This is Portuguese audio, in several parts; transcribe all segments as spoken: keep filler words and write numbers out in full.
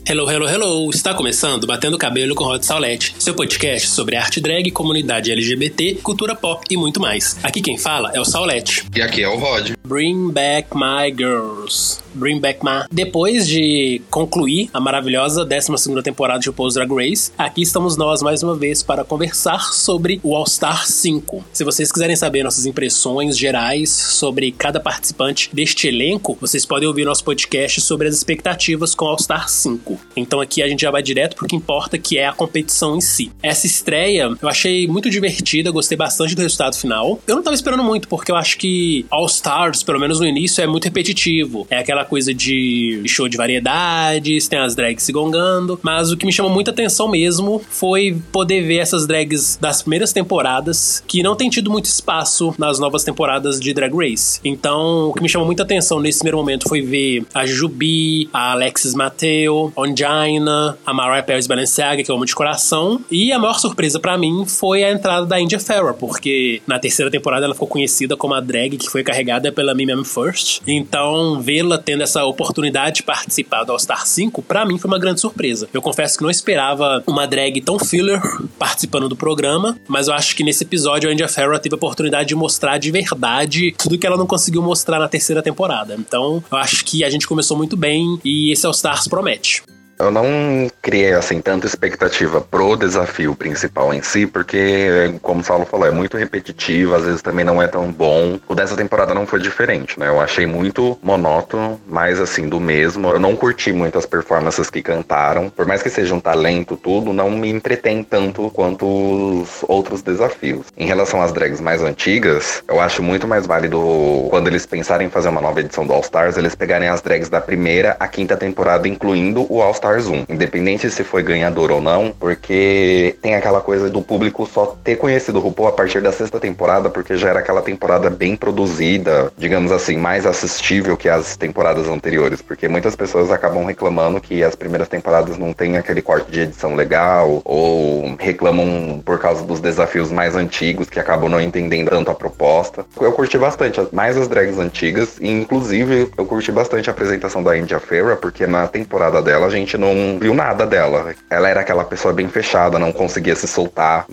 Hello, hello, hello! Está começando Batendo Cabelo com Rod Saulete, seu podcast sobre arte drag, comunidade L G B T, cultura pop e muito mais. Aqui quem fala é o Saulete. E aqui é o Rod. Bring back my girls. Bring back my... Depois de concluir a maravilhosa décima segunda temporada de RuPaul's Drag Race, aqui estamos nós mais uma vez para conversar sobre o All Star cinco. Se vocês quiserem saber nossas impressões gerais sobre cada participante deste elenco, vocês podem ouvir nosso podcast sobre as expectativas com o All Star cinco. Então aqui a gente já vai direto pro que importa, que é a competição em si. Essa estreia eu achei muito divertida, gostei bastante do resultado final. Eu não tava esperando muito, porque eu acho que All Stars, pelo menos no início, é muito repetitivo. É aquela coisa de show de variedades, tem as drags se gongando, mas o que me chamou muita atenção mesmo foi poder ver essas drags das primeiras temporadas, que não tem tido muito espaço nas novas temporadas de Drag Race. Então, o que me chamou muita atenção nesse primeiro momento foi ver a Jubi, a Alexis Mateo, Ongina, a Mariah Paris Balenciaga, que eu amo de coração. E a maior surpresa pra mim foi a entrada da India Farrah, porque na terceira temporada ela ficou conhecida como a drag que foi carregada pela Me Me First. Então, vê-la tendo essa oportunidade de participar do All Star cinco, pra mim foi uma grande surpresa. Eu confesso que não esperava uma drag tão filler participando do programa, mas eu acho que nesse episódio a India Farrah teve a oportunidade de mostrar de verdade tudo que ela não conseguiu mostrar na terceira temporada. Então, eu acho que a gente começou muito bem e esse All Stars promete. Eu não criei, assim, tanta expectativa pro desafio principal em si, porque, como o Saulo falou, é muito repetitivo, às vezes também não é tão bom. O dessa temporada não foi diferente, né? Eu achei muito monótono, mais, assim, do mesmo. Eu não curti muito as performances que cantaram. Por mais que seja um talento, tudo, não me entretém tanto quanto os outros desafios. Em relação às drags mais antigas, eu acho muito mais válido, quando eles pensarem em fazer uma nova edição do All Stars, eles pegarem as drags da primeira à quinta temporada, incluindo o All Stars um, independente se foi ganhador ou não, porque tem aquela coisa do público só ter conhecido o RuPaul a partir da sexta temporada, porque já era aquela temporada bem produzida, digamos assim, mais assistível que as temporadas anteriores, porque muitas pessoas acabam reclamando que as primeiras temporadas não tem aquele corte de edição legal, ou reclamam por causa dos desafios mais antigos, que acabam não entendendo tanto a proposta. Eu curti bastante mais as drags antigas, e inclusive eu curti bastante a apresentação da India Farrah, porque na temporada dela a gente não viu nada dela. Ela era aquela pessoa bem fechada, não conseguia se soltar,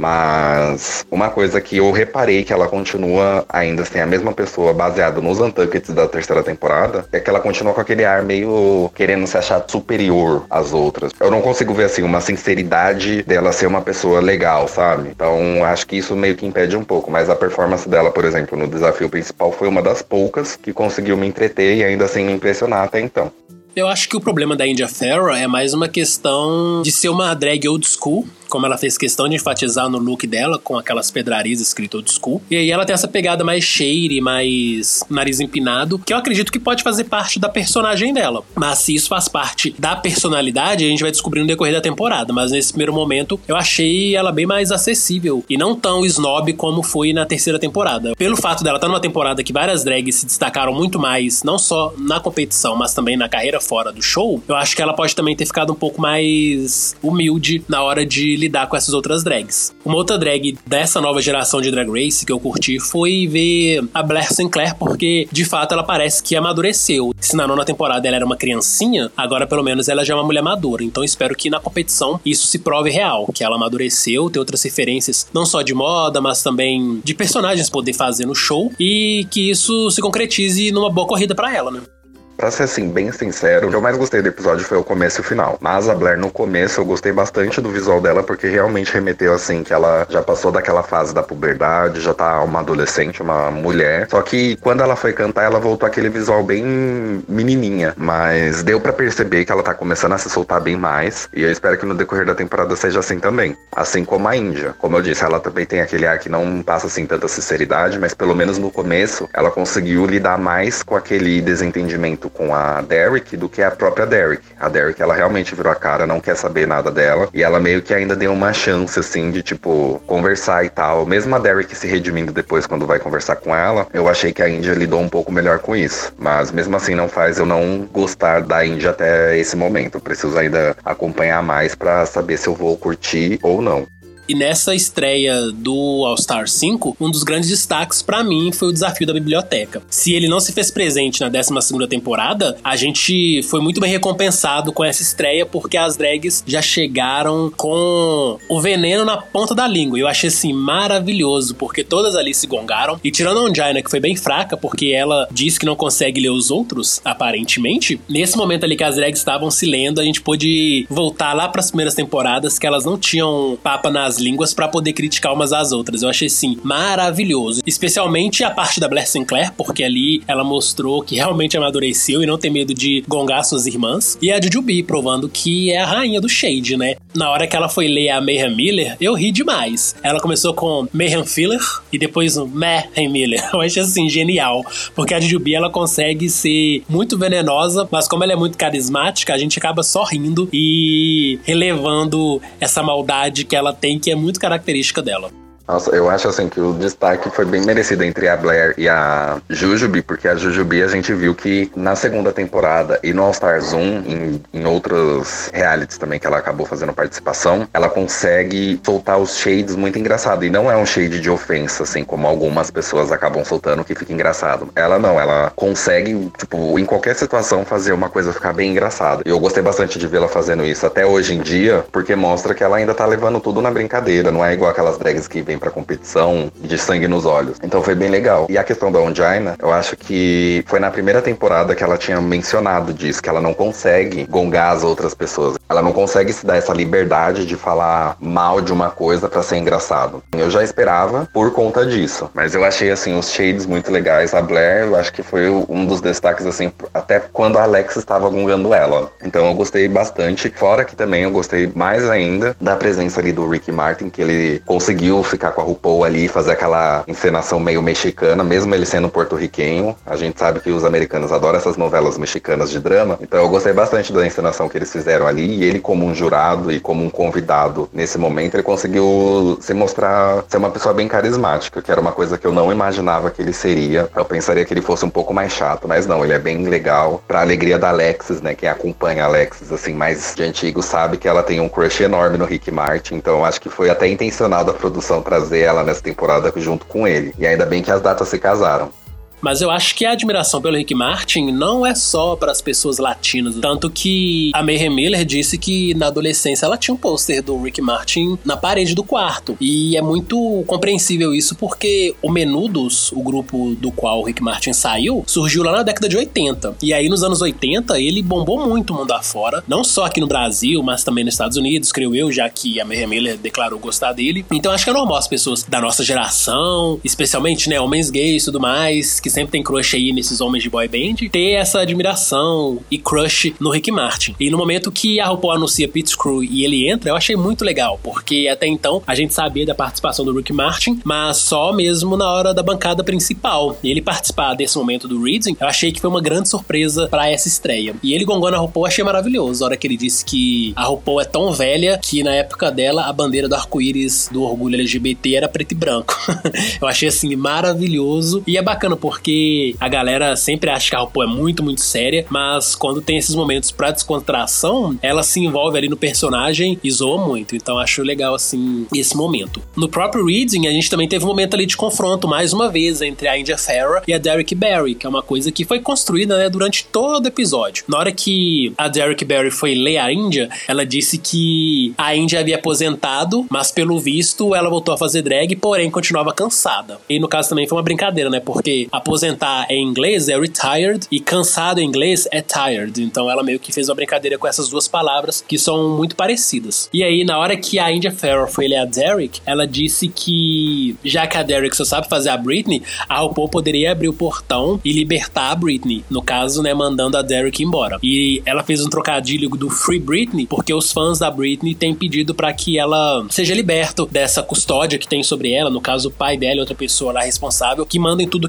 mas uma coisa que eu reparei que ela continua ainda assim a mesma pessoa baseada nos Untuckeds da terceira temporada, é que ela continua com aquele ar meio querendo se achar superior às outras. Eu não consigo ver assim uma sinceridade dela ser uma pessoa legal, sabe? Então acho que isso meio que impede um pouco, mas a performance dela, por exemplo, no desafio principal foi uma das poucas que conseguiu me entreter e ainda assim me impressionar até então. Eu acho que o problema da India Farrah é mais uma questão de ser uma drag old school, como ela fez questão de enfatizar no look dela, com aquelas pedrarias escrito old school. E aí ela tem essa pegada mais shady, mais nariz empinado, que eu acredito que pode fazer parte da personagem dela. Mas se isso faz parte da personalidade, a gente vai descobrir no decorrer da temporada. Mas nesse primeiro momento, eu achei ela bem mais acessível e não tão snob como foi na terceira temporada. Pelo fato dela estar numa temporada que várias drags se destacaram muito mais, não só na competição, mas também na carreira fora do show, eu acho que ela pode também ter ficado um pouco mais humilde na hora de lidar com essas outras drags. Uma outra drag dessa nova geração de Drag Race que eu curti foi ver a Blair Sinclair, porque de fato ela parece que amadureceu. Se na nona temporada ela era uma criancinha, agora pelo menos ela já é uma mulher madura. Então espero que na competição isso se prove real, que ela amadureceu, tem outras referências não só de moda, mas também de personagens poder fazer no show, e que isso se concretize numa boa corrida pra ela, né? Pra ser assim, bem sincero, o que eu mais gostei do episódio foi o começo e o final. Mas a Blair no começo eu gostei bastante do visual dela, porque realmente remeteu assim, que ela já passou daquela fase da puberdade, já tá uma adolescente, uma mulher. Só que quando ela foi cantar, ela voltou aquele visual bem menininha. Mas deu pra perceber que ela tá começando a se soltar bem mais, e eu espero que no decorrer da temporada seja assim também. Assim como a Índia. Como eu disse, ela também tem aquele ar que não passa assim tanta sinceridade, mas pelo menos no começo ela conseguiu lidar mais com aquele desentendimento com a Derrick do que a própria Derrick. A Derrick, ela realmente virou a cara, não quer saber nada dela, e ela meio que ainda deu uma chance, assim, de, tipo, conversar e tal. Mesmo a Derrick se redimindo depois quando vai conversar com ela, eu achei que a India lidou um pouco melhor com isso. Mas mesmo assim não faz eu não gostar da India até esse momento. Eu preciso ainda acompanhar mais pra saber se eu vou curtir ou não. E nessa estreia do All Star cinco, um dos grandes destaques pra mim foi o desafio da biblioteca. Se ele não se fez presente na décima segunda temporada, a gente foi muito bem recompensado com essa estreia, porque as drags já chegaram com o veneno na ponta da língua. Eu achei assim maravilhoso, porque todas ali se gongaram. E tirando a Ongina, que foi bem fraca, porque ela disse que não consegue ler os outros, aparentemente, nesse momento ali que as drags estavam se lendo, a gente pôde voltar lá pras primeiras temporadas, que elas não tinham papa nas línguas pra poder criticar umas às outras. Eu achei assim maravilhoso, especialmente a parte da Blair Sinclair, porque ali ela mostrou que realmente amadureceu e não tem medo de gongar suas irmãs, e a Jujubee provando que é a rainha do shade, né? Na hora que ela foi ler a Mayhem Miller, eu ri demais. Ela começou com Mayhem Filler e depois o Mayhem Miller. Eu achei assim genial, porque a Jujubee ela consegue ser muito venenosa, mas como ela é muito carismática, a gente acaba só rindo e relevando essa maldade que ela tem, que é muito característica dela. Nossa, eu acho assim que o destaque foi bem merecido entre a Blair e a Jujubee, porque a Jujubee a gente viu que na segunda temporada e no All Stars um, em, em outros realities também que ela acabou fazendo participação, ela consegue soltar os shades muito engraçado, e não é um shade de ofensa, assim, como algumas pessoas acabam soltando que fica engraçado. Ela não, ela consegue, tipo, em qualquer situação fazer uma coisa ficar bem engraçada. E eu gostei bastante de vê-la fazendo isso até hoje em dia, porque mostra que ela ainda tá levando tudo na brincadeira, não é igual aquelas drags que vêm pra competição de sangue nos olhos. Então foi bem legal. E a questão da Ongina, eu acho que foi na primeira temporada que ela tinha mencionado disso, que ela não consegue gongar as outras pessoas. Ela não consegue se dar essa liberdade de falar mal de uma coisa pra ser engraçado. Eu já esperava por conta disso. Mas eu achei, assim, os shades muito legais. A Blair, eu acho que foi um dos destaques, assim, até quando a Alex estava gongando ela. Então eu gostei bastante. Fora que também eu gostei mais ainda da presença ali do Ricky Martin, que ele conseguiu ficar com a RuPaul ali, fazer aquela encenação meio mexicana, mesmo ele sendo porto-riquenho. A gente sabe que os americanos adoram essas novelas mexicanas de drama, então eu gostei bastante da encenação que eles fizeram ali, e ele como um jurado e como um convidado nesse momento, ele conseguiu se mostrar ser uma pessoa bem carismática, que era uma coisa que eu não imaginava que ele seria. Eu pensaria que ele fosse um pouco mais chato, mas não, ele é bem legal, pra alegria da Alexis, né, quem acompanha a Alexis, assim, mais de antigo sabe que ela tem um crush enorme no Ricky Martin, então eu acho que foi até intencional da produção trazer ela nessa temporada junto com ele. E ainda bem que as datas se casaram. Mas eu acho que a admiração pelo Ricky Martin não é só para as pessoas latinas. Tanto que a Mayhem Miller disse que na adolescência ela tinha um pôster do Ricky Martin na parede do quarto. E é muito compreensível isso, porque o Menudos, o grupo do qual o Ricky Martin saiu, surgiu lá na década de oitenta. E aí nos anos oitenta ele bombou muito o mundo afora. Não só aqui no Brasil, mas também nos Estados Unidos, creio eu, já que a Mayhem Miller declarou gostar dele. Então acho que é normal as pessoas da nossa geração, especialmente, né, homens gays e tudo mais, que sempre tem crush aí nesses homens de boy band, ter essa admiração e crush no Ricky Martin. E no momento que a RuPaul anuncia Pit Crew e ele entra, eu achei muito legal, porque até então a gente sabia da participação do Ricky Martin, mas só mesmo na hora da bancada principal. E ele participar desse momento do reading, eu achei que foi uma grande surpresa pra essa estreia. E ele gongando a RuPaul, eu achei maravilhoso. A hora que ele disse que a RuPaul é tão velha que na época dela a bandeira do arco-íris do orgulho L G B T era preto e branco. Eu achei assim maravilhoso, e é bacana porque porque a galera sempre acha que a RuPaul é muito, muito séria, mas quando tem esses momentos pra descontração, ela se envolve ali no personagem e zoa muito. Então acho legal, assim, esse momento. No próprio reading, a gente também teve um momento ali de confronto, mais uma vez, entre a India Farrah e a Derrick Barry, que é uma coisa que foi construída, né, durante todo o episódio. Na hora que a Derrick Barry foi ler a India, ela disse que a India havia aposentado, mas pelo visto ela voltou a fazer drag, porém continuava cansada. E no caso também foi uma brincadeira, né, porque aposentar em inglês é retired e cansado em inglês é tired. Então ela meio que fez uma brincadeira com essas duas palavras que são muito parecidas. E aí, na hora que a India Farrah foi ler a Derrick, ela disse que, já que a Derrick só sabe fazer a Britney, a RuPaul poderia abrir o portão e libertar a Britney. No caso, né, mandando a Derrick embora. E ela fez um trocadilho do Free Britney, porque os fãs da Britney têm pedido pra que ela seja liberta dessa custódia que tem sobre ela, no caso o pai dela e outra pessoa lá responsável, que mandem tudo que a Britney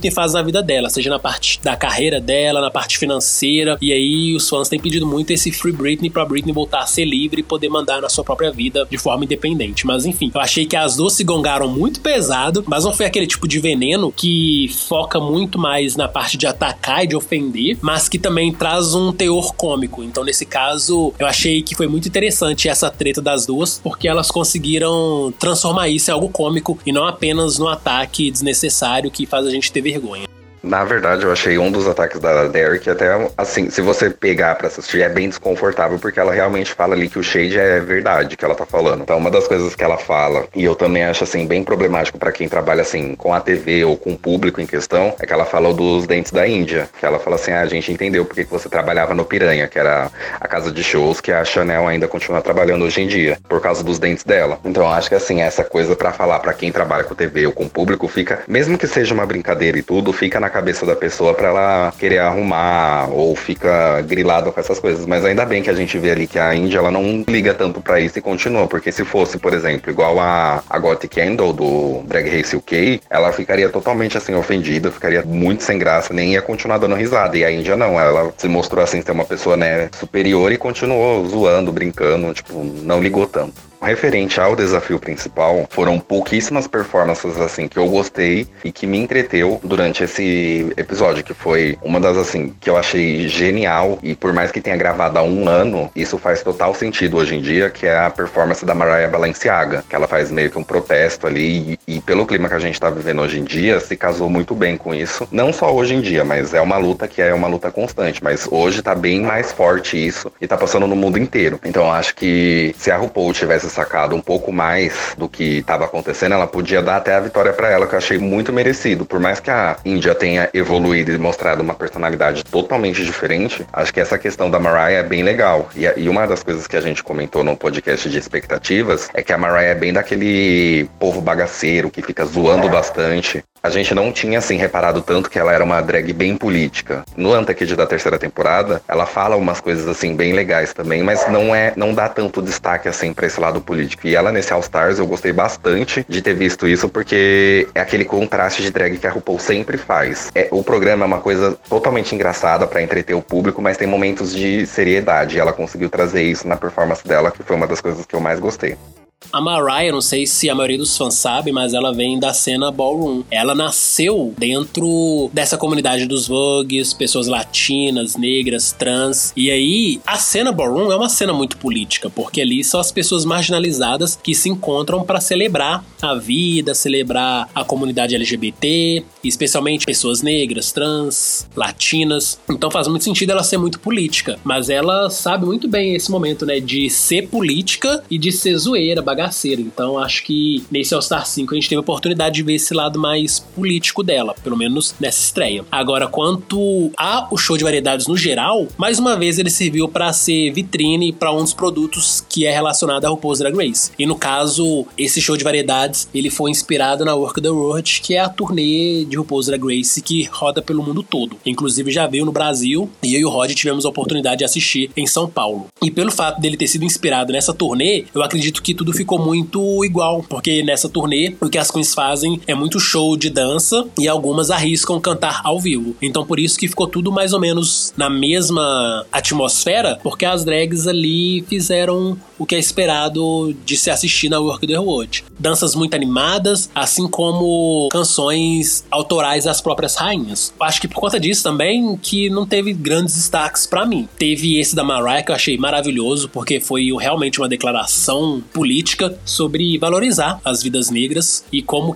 Britney faz na vida dela, seja na parte da carreira dela, na parte financeira. E aí os fãs têm pedido muito esse Free Britney pra Britney voltar a ser livre e poder mandar na sua própria vida de forma independente. Mas enfim, eu achei que as duas se gongaram muito pesado, mas não foi aquele tipo de veneno que foca muito mais na parte de atacar e de ofender, mas que também traz um teor cômico. Então nesse caso, eu achei que foi muito interessante essa treta das duas, porque elas conseguiram transformar isso em algo cômico e não apenas no ataque desnecessário que faz a gente ter vergonha. Na verdade, eu achei um dos ataques da Derek até, assim, se você pegar pra assistir, é bem desconfortável, porque ela realmente fala ali que o shade é verdade que ela tá falando. Então, uma das coisas que ela fala, e eu também acho, assim, bem problemático pra quem trabalha, assim, com a T V ou com o público em questão, é que ela fala dos dentes da Índia. Que ela fala assim, ah, a gente entendeu porque que você trabalhava no Piranha, que era a casa de shows que a Chanel ainda continua trabalhando hoje em dia, por causa dos dentes dela. Então, eu acho que, assim, essa coisa pra falar pra quem trabalha com T V ou com o público, fica, mesmo que seja uma brincadeira e tudo, fica na cabeça da pessoa pra ela querer arrumar ou fica grilada com essas coisas. Mas ainda bem que a gente vê ali que a Índia, ela não liga tanto pra isso e continua, porque se fosse, por exemplo, igual a, a Gotti Kendall do Drag Race U K, ela ficaria totalmente assim ofendida, ficaria muito sem graça, nem ia continuar dando risada. E a Índia não, ela se mostrou assim ser uma pessoa, né, superior e continuou zoando, brincando, tipo, não ligou tanto. Referente ao desafio principal, foram pouquíssimas performances, assim, que eu gostei e que me entreteu durante esse episódio, que foi uma das, assim, que eu achei genial, e por mais que tenha gravado há um ano, isso faz total sentido hoje em dia, que é a performance da Mariah Balenciaga, que ela faz meio que um protesto ali, e, e pelo clima que a gente tá vivendo hoje em dia, se casou muito bem com isso, não só hoje em dia, mas é uma luta que é uma luta constante, mas hoje tá bem mais forte isso, e tá passando no mundo inteiro. Então eu acho que se a RuPaul tivesse sacado um pouco mais do que estava acontecendo, ela podia dar até a vitória para ela, que eu achei muito merecido. Por mais que a Índia tenha evoluído e mostrado uma personalidade totalmente diferente, acho que essa questão da Mariah é bem legal. E, e uma das coisas que a gente comentou no podcast de expectativas é que a Mariah é bem daquele povo bagaceiro que fica zoando bastante. A gente não tinha, assim, reparado tanto que ela era uma drag bem política. No Untucked da terceira temporada, ela fala umas coisas, assim, bem legais também, mas não é, não dá tanto destaque, assim, pra esse lado político. E ela, nesse All Stars, eu gostei bastante de ter visto isso, porque é aquele contraste de drag que a RuPaul sempre faz. É, o programa é uma coisa totalmente engraçada pra entreter o público, mas tem momentos de seriedade. E ela conseguiu trazer isso na performance dela, que foi uma das coisas que eu mais gostei. A Mariah, não sei se a maioria dos fãs sabe, mas ela vem da cena ballroom. Ela nasceu dentro dessa comunidade dos Vogues, pessoas latinas, negras, trans. E aí, a cena ballroom é uma cena muito política, porque ali são as pessoas marginalizadas que se encontram para celebrar a vida, celebrar a comunidade L G B T, especialmente pessoas negras, trans, latinas. Então faz muito sentido ela ser muito política, mas ela sabe muito bem esse momento, né, de ser política e de ser zoeira, bagaceira. Então acho que nesse All Star cinco a gente teve a oportunidade de ver esse lado mais político dela, pelo menos nessa estreia. Agora, quanto ao show de variedades no geral, mais uma vez ele serviu para ser vitrine para um dos produtos que é relacionado a RuPaul's Drag Race. E no caso, esse show de variedades, ele foi inspirado na Work the World, que é a turnê de RuPaul's Drag Race que roda pelo mundo todo. Inclusive já veio no Brasil e eu e o Rod tivemos a oportunidade de assistir em São Paulo. E pelo fato dele ter sido inspirado nessa turnê, eu acredito que tudo ficou muito igual, porque nessa turnê o que as queens fazem é muito show de dança e algumas arriscam cantar ao vivo. Então por isso que ficou tudo mais ou menos na mesma atmosfera, porque as drags ali fizeram o que é esperado de se assistir na Work the World. Danças muito animadas, assim como canções autorais das próprias rainhas. Acho que por conta disso também que não teve grandes destaques pra mim. Teve esse da Mariah que eu achei maravilhoso, porque foi realmente uma declaração política sobre valorizar as vidas negras e como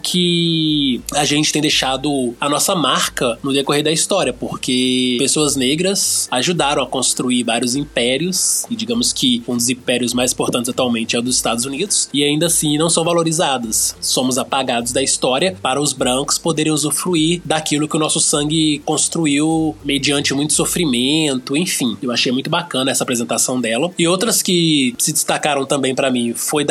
que a gente tem deixado a nossa marca no decorrer da história, porque pessoas negras ajudaram a construir vários impérios, e digamos que um dos impérios mais importantes atualmente é o dos Estados Unidos, e ainda assim não são valorizadas. Somos apagados da história para os brancos poderem usufruir daquilo que o nosso sangue construiu mediante muito sofrimento, enfim. Eu achei muito bacana essa apresentação dela. E outras que se destacaram também pra mim foi da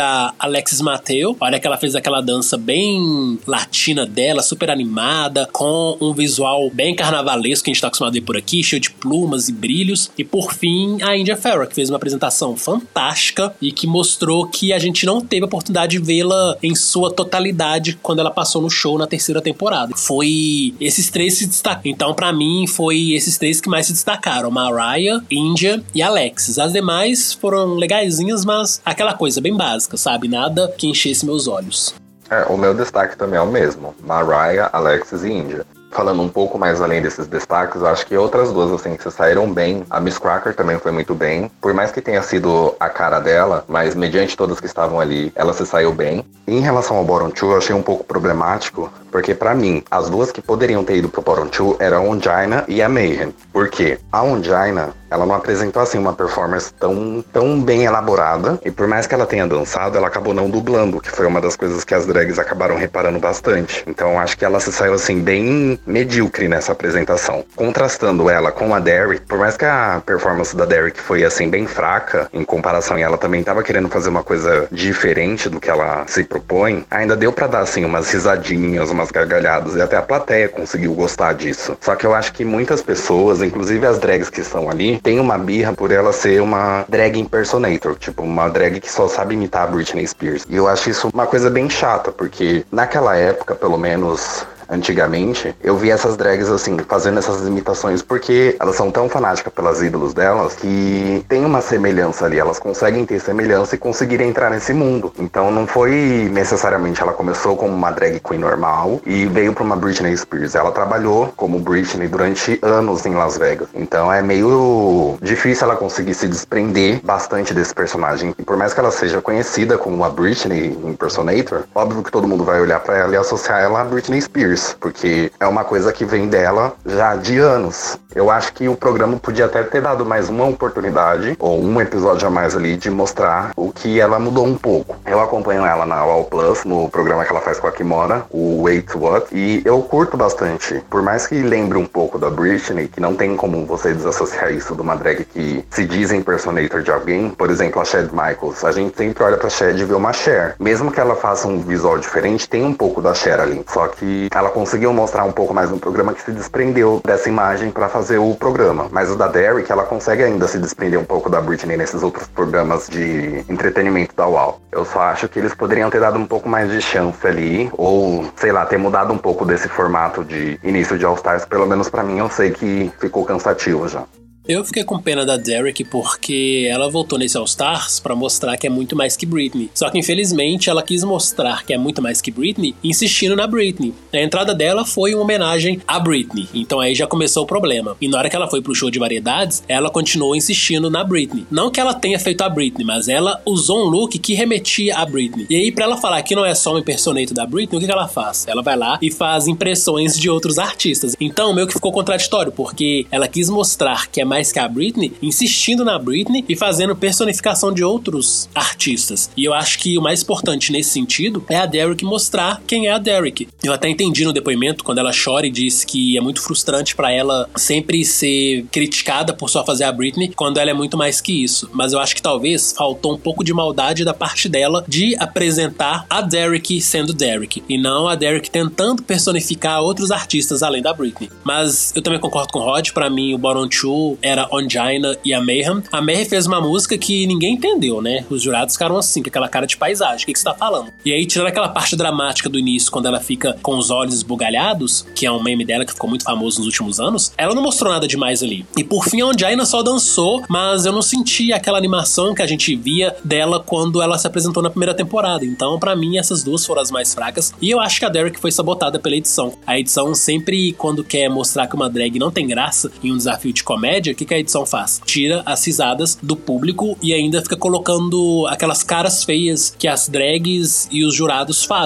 a Alexis Mateo. Olha que ela fez aquela dança bem latina dela, super animada, com um visual bem carnavalesco que a gente tá acostumado a ver por aqui, cheio de plumas e brilhos. E por fim, a India Ferrell, que fez uma apresentação fantástica e que mostrou que a gente não teve a oportunidade de vê-la em sua totalidade quando ela passou no show na terceira temporada. Foi esses três se destacaram. Então, pra mim, foi esses três que mais se destacaram: Mariah, India e Alexis. As demais foram legaisinhas, mas aquela coisa bem básica, sabe? Nada que enchesse meus olhos. É, o meu destaque também é o mesmo: Mariah, Alexis e India. Falando um pouco mais além desses destaques, eu acho que outras duas, assim, que se saíram bem. A Miss Cracker também foi muito bem. Por mais que tenha sido a cara dela, mas mediante todas que estavam ali, ela se saiu bem. E em relação ao Bottom Two, eu achei um pouco problemático, porque pra mim, as duas que poderiam ter ido pro Bottom Two eram a Ongina e a Mayhem. Por quê? A Ongina, ela não apresentou, assim, uma performance tão, tão bem elaborada. E por mais que ela tenha dançado, ela acabou não dublando, que foi uma das coisas que as drags acabaram reparando bastante. Então, acho que ela se saiu, assim, bem medíocre nessa apresentação. Contrastando ela com a Derrick, por mais que a performance da Derrick foi, assim, bem fraca, em comparação, e ela também tava querendo fazer uma coisa diferente do que ela se propõe, ainda deu pra dar, assim, umas risadinhas, umas gargalhadas, e até a plateia conseguiu gostar disso. Só que eu acho que muitas pessoas, inclusive as drags que estão ali, tem uma birra por ela ser uma drag impersonator, tipo, uma drag que só sabe imitar a Britney Spears. E eu acho isso uma coisa bem chata, porque naquela época, pelo menos antigamente, eu vi essas drags, assim, fazendo essas imitações porque elas são tão fanáticas pelas ídolos delas que tem uma semelhança ali, elas conseguem ter semelhança e conseguir entrar nesse mundo. Então não foi necessariamente ela começou como uma drag queen normal e veio pra uma Britney Spears. Ela trabalhou como Britney durante anos em Las Vegas. Então é meio difícil ela conseguir se desprender bastante desse personagem. E por mais que ela seja conhecida como uma Britney impersonator, óbvio que todo mundo vai olhar pra ela e associar ela a Britney Spears, porque é uma coisa que vem dela já de anos. Eu acho que o programa podia até ter dado mais uma oportunidade, ou um episódio a mais ali, de mostrar o que ela mudou um pouco. Eu acompanho ela na All Plus, no programa que ela faz com a Kimora, o Wait What, e eu curto bastante. Por mais que lembre um pouco da Britney, que não tem como você desassociar isso de uma drag que se diz impersonator de alguém, por exemplo, a Chad Michaels, a gente sempre olha pra Chad e vê uma Cher. Mesmo que ela faça um visual diferente, tem um pouco da Cher ali. Só que ela conseguiu mostrar um pouco mais no programa que se desprendeu dessa imagem pra fazer o programa. Mas o da Derrick, ela consegue ainda se desprender um pouco da Britney nesses outros programas de entretenimento da U A L. Eu só acho que eles poderiam ter dado um pouco mais de chance ali, ou, sei lá, ter mudado um pouco desse formato de início de All Stars. Pelo menos pra mim, eu sei que ficou cansativo já. Eu fiquei com pena da Derrick porque ela voltou nesse All Stars pra mostrar que é muito mais que Britney. Só que infelizmente ela quis mostrar que é muito mais que Britney insistindo na Britney. A entrada dela foi uma homenagem a Britney, então aí já começou o problema. E na hora que ela foi pro show de variedades, ela continuou insistindo na Britney. Não que ela tenha feito a Britney, mas ela usou um look que remetia a Britney. E aí pra ela falar que não é só um impersonator da Britney, o que, que ela faz? Ela vai lá e faz impressões de outros artistas. Então meio que ficou contraditório, porque ela quis mostrar que é mais que a Britney, insistindo na Britney e fazendo personificação de outros artistas. E eu acho que o mais importante nesse sentido é a Derrick mostrar quem é a Derrick. Eu até entendi no depoimento, quando ela chora e diz que é muito frustrante pra ela sempre ser criticada por só fazer a Britney, quando ela é muito mais que isso. Mas eu acho que talvez faltou um pouco de maldade da parte dela de apresentar a Derrick sendo Derrick, e não a Derrick tentando personificar outros artistas além da Britney. Mas eu também concordo com o Rod, pra mim o Bottom Two era Ongina e a Mayhem. A Mayhem fez uma música que ninguém entendeu, né? Os jurados ficaram assim, com aquela cara de paisagem. O que, que você tá falando? E aí, tirando aquela parte dramática do início, quando ela fica com os olhos esbugalhados, que é um meme dela que ficou muito famoso nos últimos anos, ela não mostrou nada demais ali. E por fim, a Ongina só dançou, mas eu não senti aquela animação que a gente via dela quando ela se apresentou na primeira temporada. Então, pra mim, essas duas foram as mais fracas. E eu acho que a Derrick foi sabotada pela edição. A edição sempre, quando quer mostrar que uma drag não tem graça em um desafio de comédia, o que, que a edição faz? Tira as risadas do público e ainda fica colocando aquelas caras feias que as drags e os jurados fazem.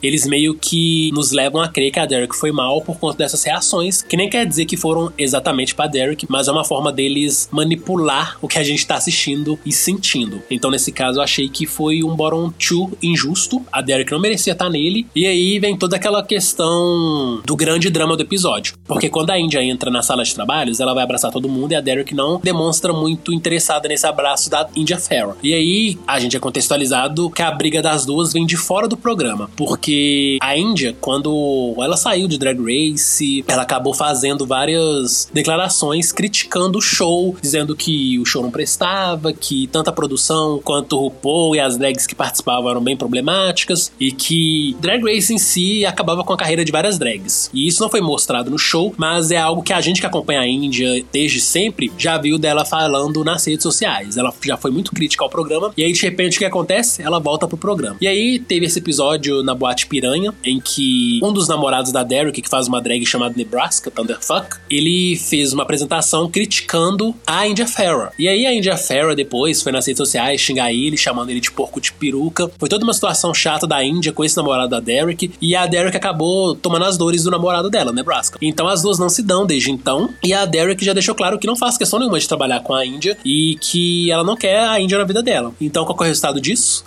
eles meio que nos levam a crer que a Derrick foi mal por conta dessas reações, que nem quer dizer que foram exatamente pra Derrick, mas é uma forma deles manipular o que a gente tá assistindo e sentindo. Então, nesse caso, eu achei que foi um bottom two injusto. A Derrick não merecia estar nele. E aí vem toda aquela questão do grande drama do episódio. Porque quando a India entra na sala de trabalhos, ela vai abraçar todo mundo e a Derrick não demonstra muito interessada nesse abraço da India Farrah. E aí, a gente é contextualizado que a briga das duas vem de fora do programa. Porque a India, quando ela saiu de Drag Race, ela acabou fazendo várias declarações criticando o show, dizendo que o show não prestava, que tanto a produção quanto o RuPaul e as drags que participavam eram bem problemáticas e que Drag Race em si acabava com a carreira de várias drags. E isso não foi mostrado no show, mas é algo que a gente que acompanha a India desde sempre já viu dela falando nas redes sociais. Ela já foi muito crítica ao programa e aí de repente o que acontece? Ela volta pro programa. E aí teve esse episódio na Boate Piranha em que um dos namorados da Derrick, que faz uma drag chamada Nebraska, Thunderfuck, ele fez uma apresentação criticando a India Farrah. E aí a India Farrah depois foi nas redes sociais xingar ele, chamando ele de porco de peruca. Foi toda uma situação chata da India com esse namorado da Derrick e a Derrick acabou tomando as dores do namorado dela, Nebraska. Então as duas não se dão desde então e a Derrick já deixou claro que não faz questão nenhuma de trabalhar com a India e que ela não quer a India na vida dela. Então qual é o resultado disso?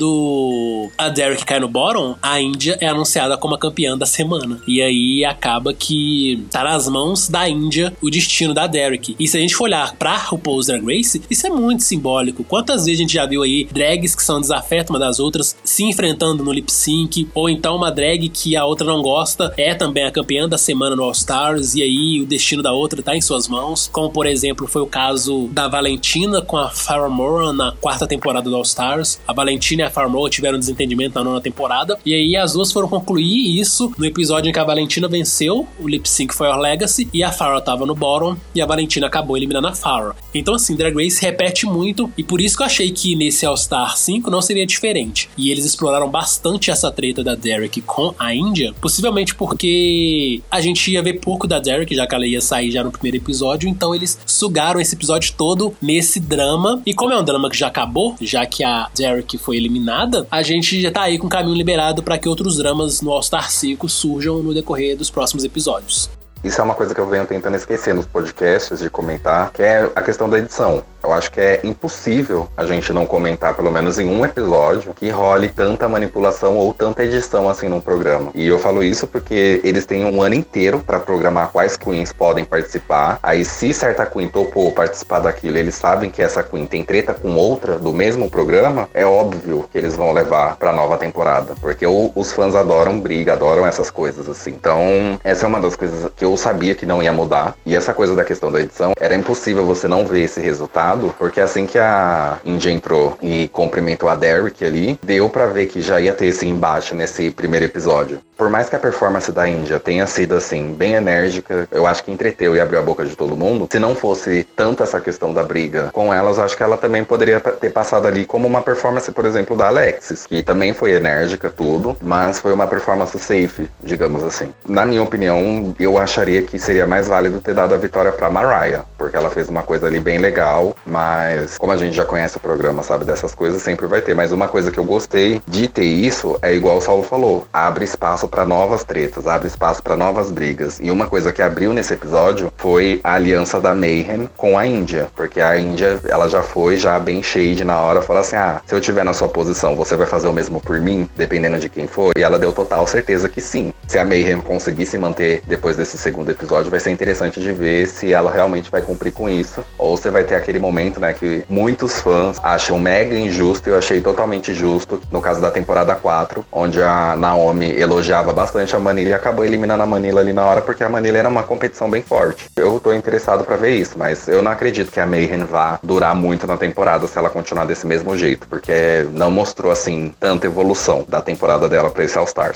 Quando a Derrick cai no bottom, a India é anunciada como a campeã da semana. E aí acaba que tá nas mãos da India o destino da Derrick. E se a gente for olhar pra RuPaul's Drag Race, isso é muito simbólico. Quantas vezes a gente já viu aí drags que são desafeto uma das outras se enfrentando no lip sync, ou então uma drag que a outra não gosta é também a campeã da semana no All Stars, e aí o destino da outra tá em suas mãos, como por exemplo foi o caso da Valentina com a Farrah Moran na quarta temporada do All Stars. A Valentina e a Farrah Moran tiveram um desentendimento na nona temporada, e aí as duas foram concluir isso no episódio em que a Valentina venceu o lip sync for Your Legacy e a Farrah tava no bottom e a Valentina acabou eliminando a Farrah. Então assim, Drag Race repete muito e por isso que eu achei que nesse All Star cinco não seria diferente. E eles exploraram bastante essa treta da Derrick com a India, possivelmente porque a gente ia ver pouco da Derrick, já que ela ia sair já no primeiro episódio, então eles sugaram esse episódio todo nesse drama. E como é um drama que já acabou, já que a Derrick foi eliminada, a gente já tá aí com o caminho liberado para que outros dramas no All Star cinco surjam no decorrer dos próximos episódios. Isso é uma coisa que eu venho tentando esquecer nos podcasts de comentar, que é a questão da edição. Eu acho que é impossível a gente não comentar, pelo menos em um episódio, que role tanta manipulação ou tanta edição assim num programa. E eu falo isso porque eles têm um ano inteiro pra programar quais queens podem participar. Aí se certa queen topou participar daquilo, eles sabem que essa queen tem treta com outra do mesmo programa, é óbvio que eles vão levar pra nova temporada. Porque os fãs adoram briga, adoram essas coisas assim. Então, essa é uma das coisas que eu sabia que não ia mudar. E essa coisa da questão da edição, era impossível você não ver esse resultado, porque assim que a India entrou e cumprimentou a Derrick ali, deu pra ver que já ia ter esse embate nesse primeiro episódio. Por mais que a performance da India tenha sido assim, bem enérgica, eu acho que entreteu e abriu a boca de todo mundo, se não fosse tanto essa questão da briga com elas, acho que ela também poderia ter passado ali como uma performance, por exemplo, da Alexis, que também foi enérgica, tudo, mas foi uma performance safe, digamos assim. Na minha opinião, eu acharia que seria mais válido ter dado a vitória pra Mariah, porque ela fez uma coisa ali bem legal, mas como a gente já conhece o programa, sabe, dessas coisas sempre vai ter. Mas uma coisa que eu gostei de ter isso é igual o Saulo falou, abre espaço para novas tretas, abre espaço para novas brigas. E uma coisa que abriu nesse episódio foi a aliança da Mayhem com a India, porque a India, ela já foi já bem shade na hora, falou assim, ah, se eu tiver na sua posição, você vai fazer o mesmo por mim, dependendo de quem for? E ela deu total certeza que sim. Se a Mayhem conseguir se manter depois desse segundo episódio, vai ser interessante de ver se ela realmente vai cumprir com isso, ou se vai ter aquele momento, né, que muitos fãs acham mega injusto, e eu achei totalmente justo, no caso da temporada quatro, onde a Naomi elogiava bastante a Manila e acabou eliminando a Manila ali na hora, porque a Manila era uma competição bem forte. Eu tô interessado pra ver isso, mas eu não acredito que a Mayhem vá durar muito na temporada se ela continuar desse mesmo jeito, porque não mostrou, assim, tanta evolução da temporada dela pra esse All Stars.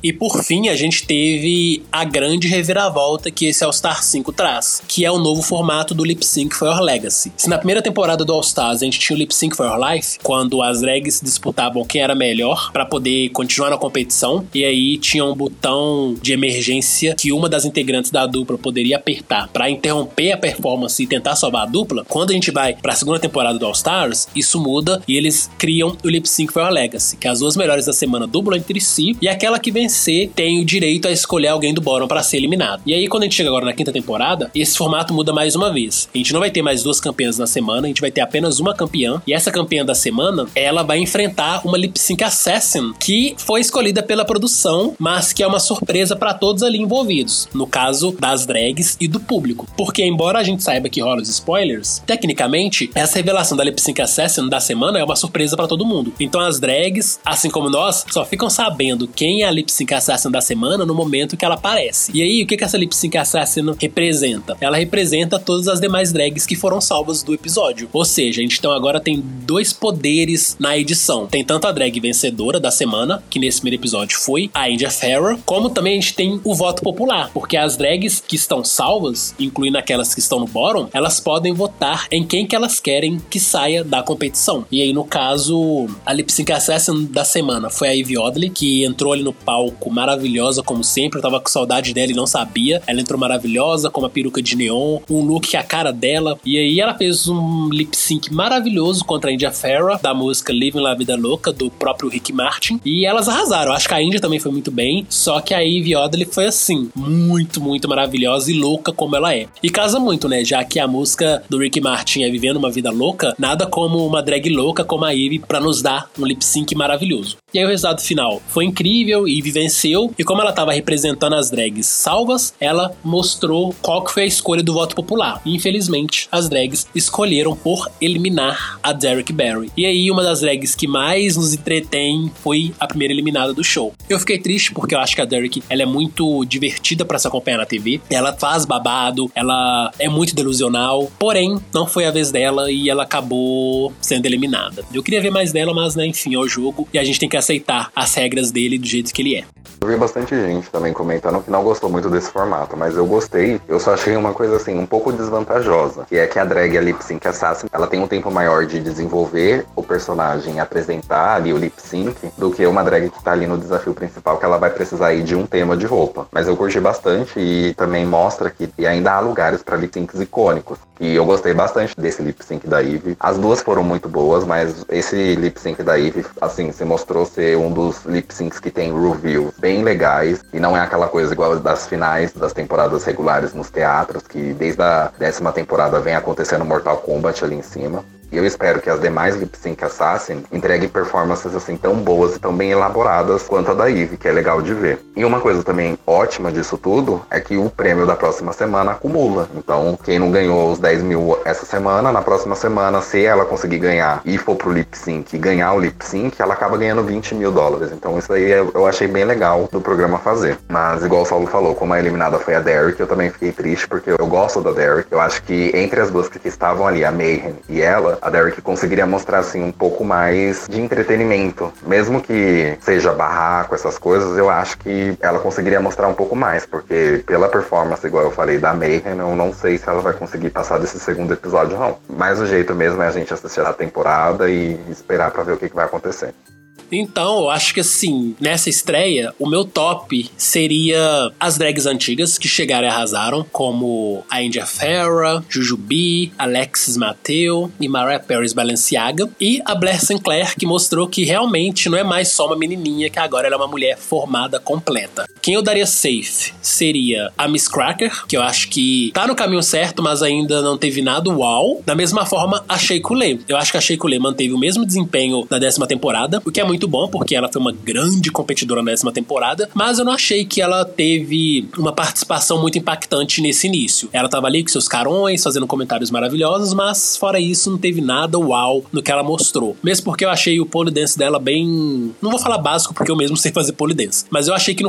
E por fim, a gente teve a grande reviravolta que esse All Star cinco traz, que é o novo formato do Lip Sync for Your Legacy. Se na primeira temporada do All Stars a gente tinha o Lip Sync for Your Life, quando as drags disputavam quem era melhor pra poder continuar na competição, e aí tinha um botão de emergência que uma das integrantes da dupla poderia apertar pra interromper a performance e tentar salvar a dupla. Quando a gente vai pra segunda temporada do All Stars, isso muda e eles criam o Lip Sync for Your Legacy, que as duas melhores da semana dublam entre si, e aquela que vencer tem o direito a escolher alguém do bottom pra ser eliminado. E aí quando a gente chega agora na quinta temporada, esse formato muda mais uma vez. A gente não vai ter mais duas campeãs na semana, a gente vai ter apenas uma campeã, e essa campeã da semana, ela vai enfrentar uma Lip Sync Assassin, que foi escolhida pela produção, mas que é uma surpresa pra todos ali envolvidos, no caso das drags e do público. Porque embora a gente saiba que rola os spoilers, tecnicamente, essa revelação da Lip Sync Assassin da semana é uma surpresa pra todo mundo. Então as drags, assim como nós, só ficam sabendo quem é a Lip Sync Assassin da semana no momento que ela aparece. E aí, o que que essa Lip Sync Assassin representa? Ela representa todas as demais drags que foram salvas do episódio. Ou seja, a gente então agora tem dois poderes na edição. Tem tanto a drag vencedora da semana, que nesse primeiro episódio foi a India Ferrah, como também a gente tem o voto popular, porque as drags que estão salvas, incluindo aquelas que estão no bottom, elas podem votar em quem que elas querem que saia da competição. E aí, no caso, a Lip Sync Assassin da semana foi a Yvie Oddly, que entrou ali no palco maravilhosa, como sempre. Eu tava com saudade dela e não sabia. Ela entrou maravilhosa, com uma peruca de neon, um look que é a cara dela. E aí ela fez um lip sync maravilhoso contra a India Ferrah, da música Living La Vida Louca, do próprio Ricky Martin. E elas arrasaram. Acho que a India também foi muito bem, só que a Yvie Oddly foi assim, muito, muito maravilhosa e louca como ela é. E casa muito, né? Já que a música do Ricky Martin é Vivendo Uma Vida Louca, nada como uma drag louca como a Yvie pra nos dar um lip sync maravilhoso. E aí o resultado final foi incrível, Yvie venceu, e como ela tava representando as drags salvas, ela mostrou qual que foi a escolha do voto popular. E infelizmente, as drags escolheram por eliminar a Derrick Barry. E aí uma das drags que mais nos entretém foi a primeira eliminada do show. Eu fiquei triste porque eu acho que a Derrick, ela é muito divertida pra se acompanhar na T V, ela faz babado, ela é muito delusional, porém, não foi a vez dela e ela acabou sendo eliminada. Eu queria ver mais dela, mas né, enfim, é o jogo e a gente tem que aceitar as regras dele do jeito que ele é. Eu vi bastante gente também comentando que não gostou muito desse formato, mas eu gostei. Eu só achei uma coisa assim, um pouco desvantajosa, que é que a drag, a Lip Sync Assassin, ela tem um tempo maior de desenvolver o personagem, apresentar ali o lip sync, do que uma drag que tá ali no desafio principal, que ela vai precisar ir de um tema de roupa. Mas eu curti bastante e também mostra que ainda há lugares pra lip syncs icônicos. E eu gostei bastante desse lip sync da Yvie. As duas foram muito boas, mas esse lip sync da Yvie, assim, se mostrou ser um dos lip syncs que tem reviews bem legais, e não é aquela coisa igual das finais das temporadas regulares nos teatros, que desde a décima temporada vem acontecendo Mortal Kombat ali em cima. E eu espero que as demais Lip Sync Assassin entreguem performances assim tão boas e tão bem elaboradas quanto a da Yvie, que é legal de ver. E uma coisa também ótima disso tudo é que o prêmio da próxima semana acumula. Então, quem não ganhou os dez mil essa semana, na próxima semana, se ela conseguir ganhar e for pro Lip Sync e ganhar o Lip Sync, ela acaba ganhando vinte mil dólares. Então isso aí eu achei bem legal do programa fazer. Mas igual o Saulo falou, como a eliminada foi a Derrick, eu também fiquei triste porque eu gosto da Derrick. Eu acho que entre as duas que estavam ali, a Mayhem e ela, a Derrick conseguiria mostrar assim um pouco mais de entretenimento. Mesmo que seja barraco, essas coisas, eu acho que ela conseguiria mostrar um pouco mais, porque pela performance, igual eu falei, da Mayhem, eu não sei se ela vai conseguir passar desse segundo episódio, não. Mas o jeito mesmo é a gente assistir a temporada e esperar pra ver o que, que vai acontecer. Então, eu acho que assim, nessa estreia, o meu top seria as drags antigas que chegaram e arrasaram, como a India Ferrah, Jujubee, Alexis Mateo e Mariah Paris Balenciaga, e a Blair Sinclair, que mostrou que realmente não é mais só uma menininha, que agora ela é uma mulher formada completa. Quem eu daria safe seria a Miss Cracker, que eu acho que tá no caminho certo, mas ainda não teve nada uau. Da mesma forma, a Shea Coulee. Eu acho que a Shea Coulee manteve o mesmo desempenho na décima temporada, o que é muito bom, porque ela foi uma grande competidora na décima temporada, mas eu não achei que ela teve uma participação muito impactante nesse início. Ela tava ali com seus carões, fazendo comentários maravilhosos, mas fora isso, não teve nada uau no que ela mostrou. Mesmo porque eu achei o pole dance dela bem... Não vou falar básico, porque eu mesmo sei fazer pole dance, mas eu achei que não foi muito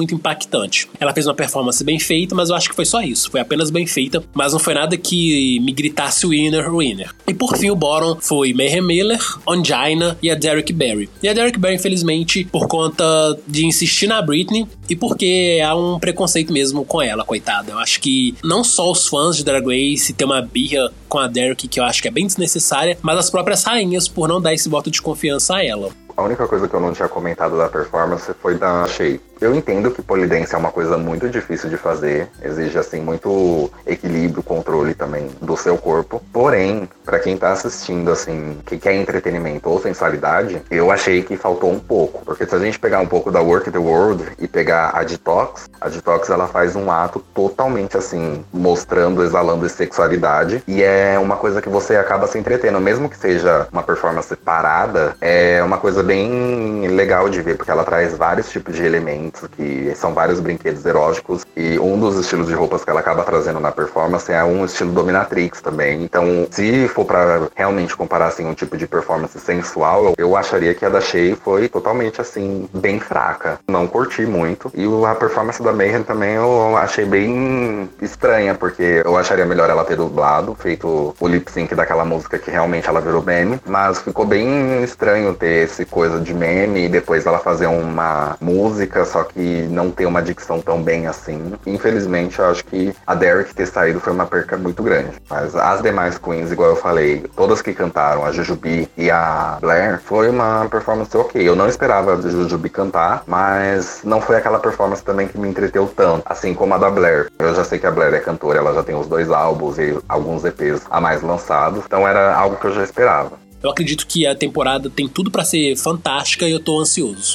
muito impactante. Ela fez uma performance bem feita, mas eu acho que foi só isso. Foi apenas bem feita, mas não foi nada que me gritasse winner, winner. E por fim, o bottom foi Mayhem Miller, Ongina e a Derrick Barry. E a Derrick Barry, infelizmente, por conta de insistir na Britney e porque há um preconceito mesmo com ela, coitada. Eu acho que não só os fãs de Drag Race tem uma birra com a Derrick, que eu acho que é bem desnecessária, mas as próprias rainhas por não dar esse voto de confiança a ela. A única coisa que eu não tinha comentado da performance foi da Shea. Eu entendo que polidense é uma coisa muito difícil de fazer, exige assim muito equilíbrio, controle também do seu corpo. Porém, pra quem tá assistindo assim, que quer entretenimento ou sensualidade, eu achei que faltou um pouco. Porque se a gente pegar um pouco da Work the World e pegar a Detox, a Detox ela faz um ato totalmente assim, mostrando, exalando sexualidade. E é uma coisa que você acaba se entretendo, mesmo que seja uma performance parada, é uma coisa bem legal de ver, porque ela traz vários tipos de elementos, que são vários brinquedos eróticos, e um dos estilos de roupas que ela acaba trazendo na performance é um estilo dominatrix também. Então, se for pra realmente comparar assim, um tipo de performance sensual, eu, eu acharia que a da Shea foi totalmente assim, bem fraca. Não curti muito. E a performance da Mayhem também eu achei bem estranha, porque eu acharia melhor ela ter dublado, feito o lip sync daquela música que realmente ela virou meme, mas ficou bem estranho ter esse coisa de meme e depois ela fazer uma música, só que não ter uma dicção tão bem assim. Infelizmente, eu acho que a Derrick ter saído foi uma perca muito grande. Mas as demais queens, igual eu falei, todas que cantaram, a Jujubee e a Blair, foi uma performance ok. Eu não esperava a Jujubee cantar, mas não foi aquela performance também que me entreteu tanto, assim como a da Blair. Eu já sei que a Blair é cantora, ela já tem os dois álbuns e alguns E Ps a mais lançados, então era algo que eu já esperava. Eu acredito que a temporada tem tudo pra ser fantástica e eu tô ansioso.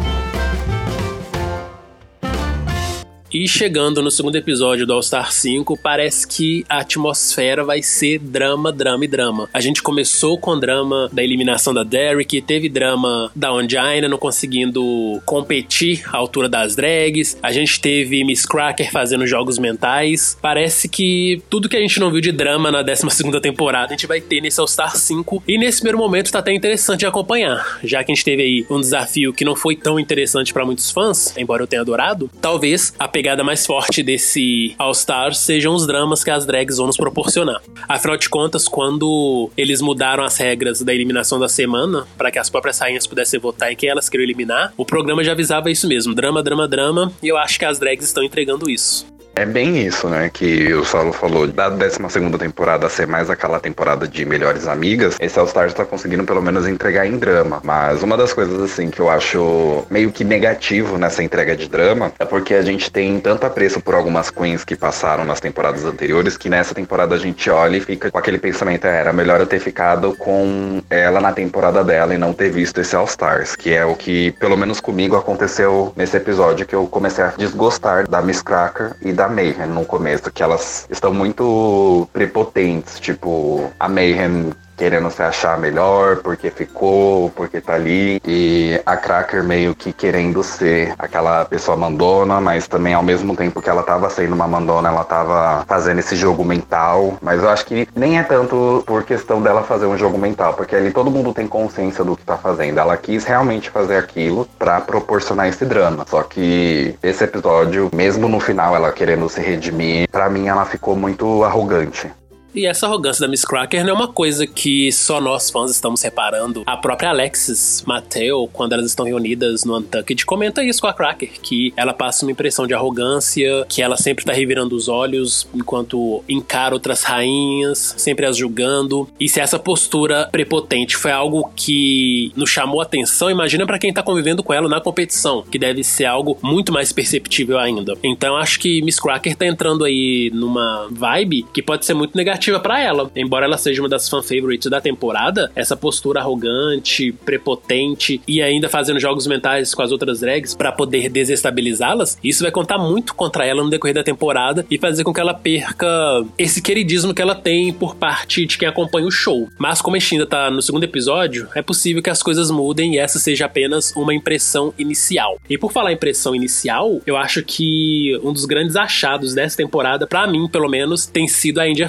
E chegando no segundo episódio do All Star cinco, parece que a atmosfera vai ser drama, drama e drama. A gente começou com drama da eliminação da Derrick, teve drama da Ongina não conseguindo competir à altura das drags, a gente teve Miss Cracker fazendo jogos mentais. Parece que tudo que a gente não viu de drama na décima segunda temporada a gente vai ter nesse All Star cinco, e nesse primeiro momento tá até interessante de acompanhar, já que a gente teve aí um desafio que não foi tão interessante pra muitos fãs, embora eu tenha adorado. Talvez a A pegada mais forte desse All-Star sejam os dramas que as drags vão nos proporcionar. Afinal de contas, quando eles mudaram as regras da eliminação da semana para que as próprias rainhas pudessem votar em quem elas queriam eliminar, o programa já avisava isso mesmo, drama, drama, drama, e eu acho que as drags estão entregando isso. É bem isso, né, que o Saulo falou, da décima segunda temporada ser mais aquela temporada de melhores amigas, esse All Stars tá conseguindo pelo menos entregar em drama. Mas uma das coisas, assim, que eu acho meio que negativo nessa entrega de drama é porque a gente tem tanto apreço por algumas queens que passaram nas temporadas anteriores, que nessa temporada a gente olha e fica com aquele pensamento, é, era melhor eu ter ficado com ela na temporada dela e não ter visto esse All Stars, que é o que, pelo menos comigo, aconteceu nesse episódio, que eu comecei a desgostar da Miss Cracker e da da Mayhem no começo, que elas estão muito prepotentes, tipo, a Mayhem querendo se achar melhor, porque ficou, porque tá ali, e a Cracker meio que querendo ser aquela pessoa mandona, mas também ao mesmo tempo que ela tava sendo uma mandona, ela tava fazendo esse jogo mental, mas eu acho que nem é tanto por questão dela fazer um jogo mental, porque ali todo mundo tem consciência do que tá fazendo, ela quis realmente fazer aquilo pra proporcionar esse drama, só que esse episódio, mesmo no final ela querendo se redimir, pra mim ela ficou muito arrogante. E essa arrogância da Miss Cracker não é uma coisa que só nós fãs estamos reparando. A própria Alexis Mateo, quando elas estão reunidas no Untucked, comenta isso com a Cracker, que ela passa uma impressão de arrogância, que ela sempre tá revirando os olhos enquanto encara outras rainhas, sempre as julgando. E se essa postura prepotente foi algo que nos chamou a atenção, imagina pra quem tá convivendo com ela na competição, que deve ser algo muito mais perceptível ainda. Então acho que Miss Cracker tá entrando aí numa vibe que pode ser muito negativa pra ela. Embora ela seja uma das fan favorites da temporada, essa postura arrogante, prepotente e ainda fazendo jogos mentais com as outras drags pra poder desestabilizá-las, isso vai contar muito contra ela no decorrer da temporada e fazer com que ela perca esse queridismo que ela tem por parte de quem acompanha o show. Mas como a gente ainda tá no segundo episódio, é possível que as coisas mudem e essa seja apenas uma impressão inicial. E por falar em impressão inicial, eu acho que um dos grandes achados dessa temporada, pra mim pelo menos, tem sido a India Farrow.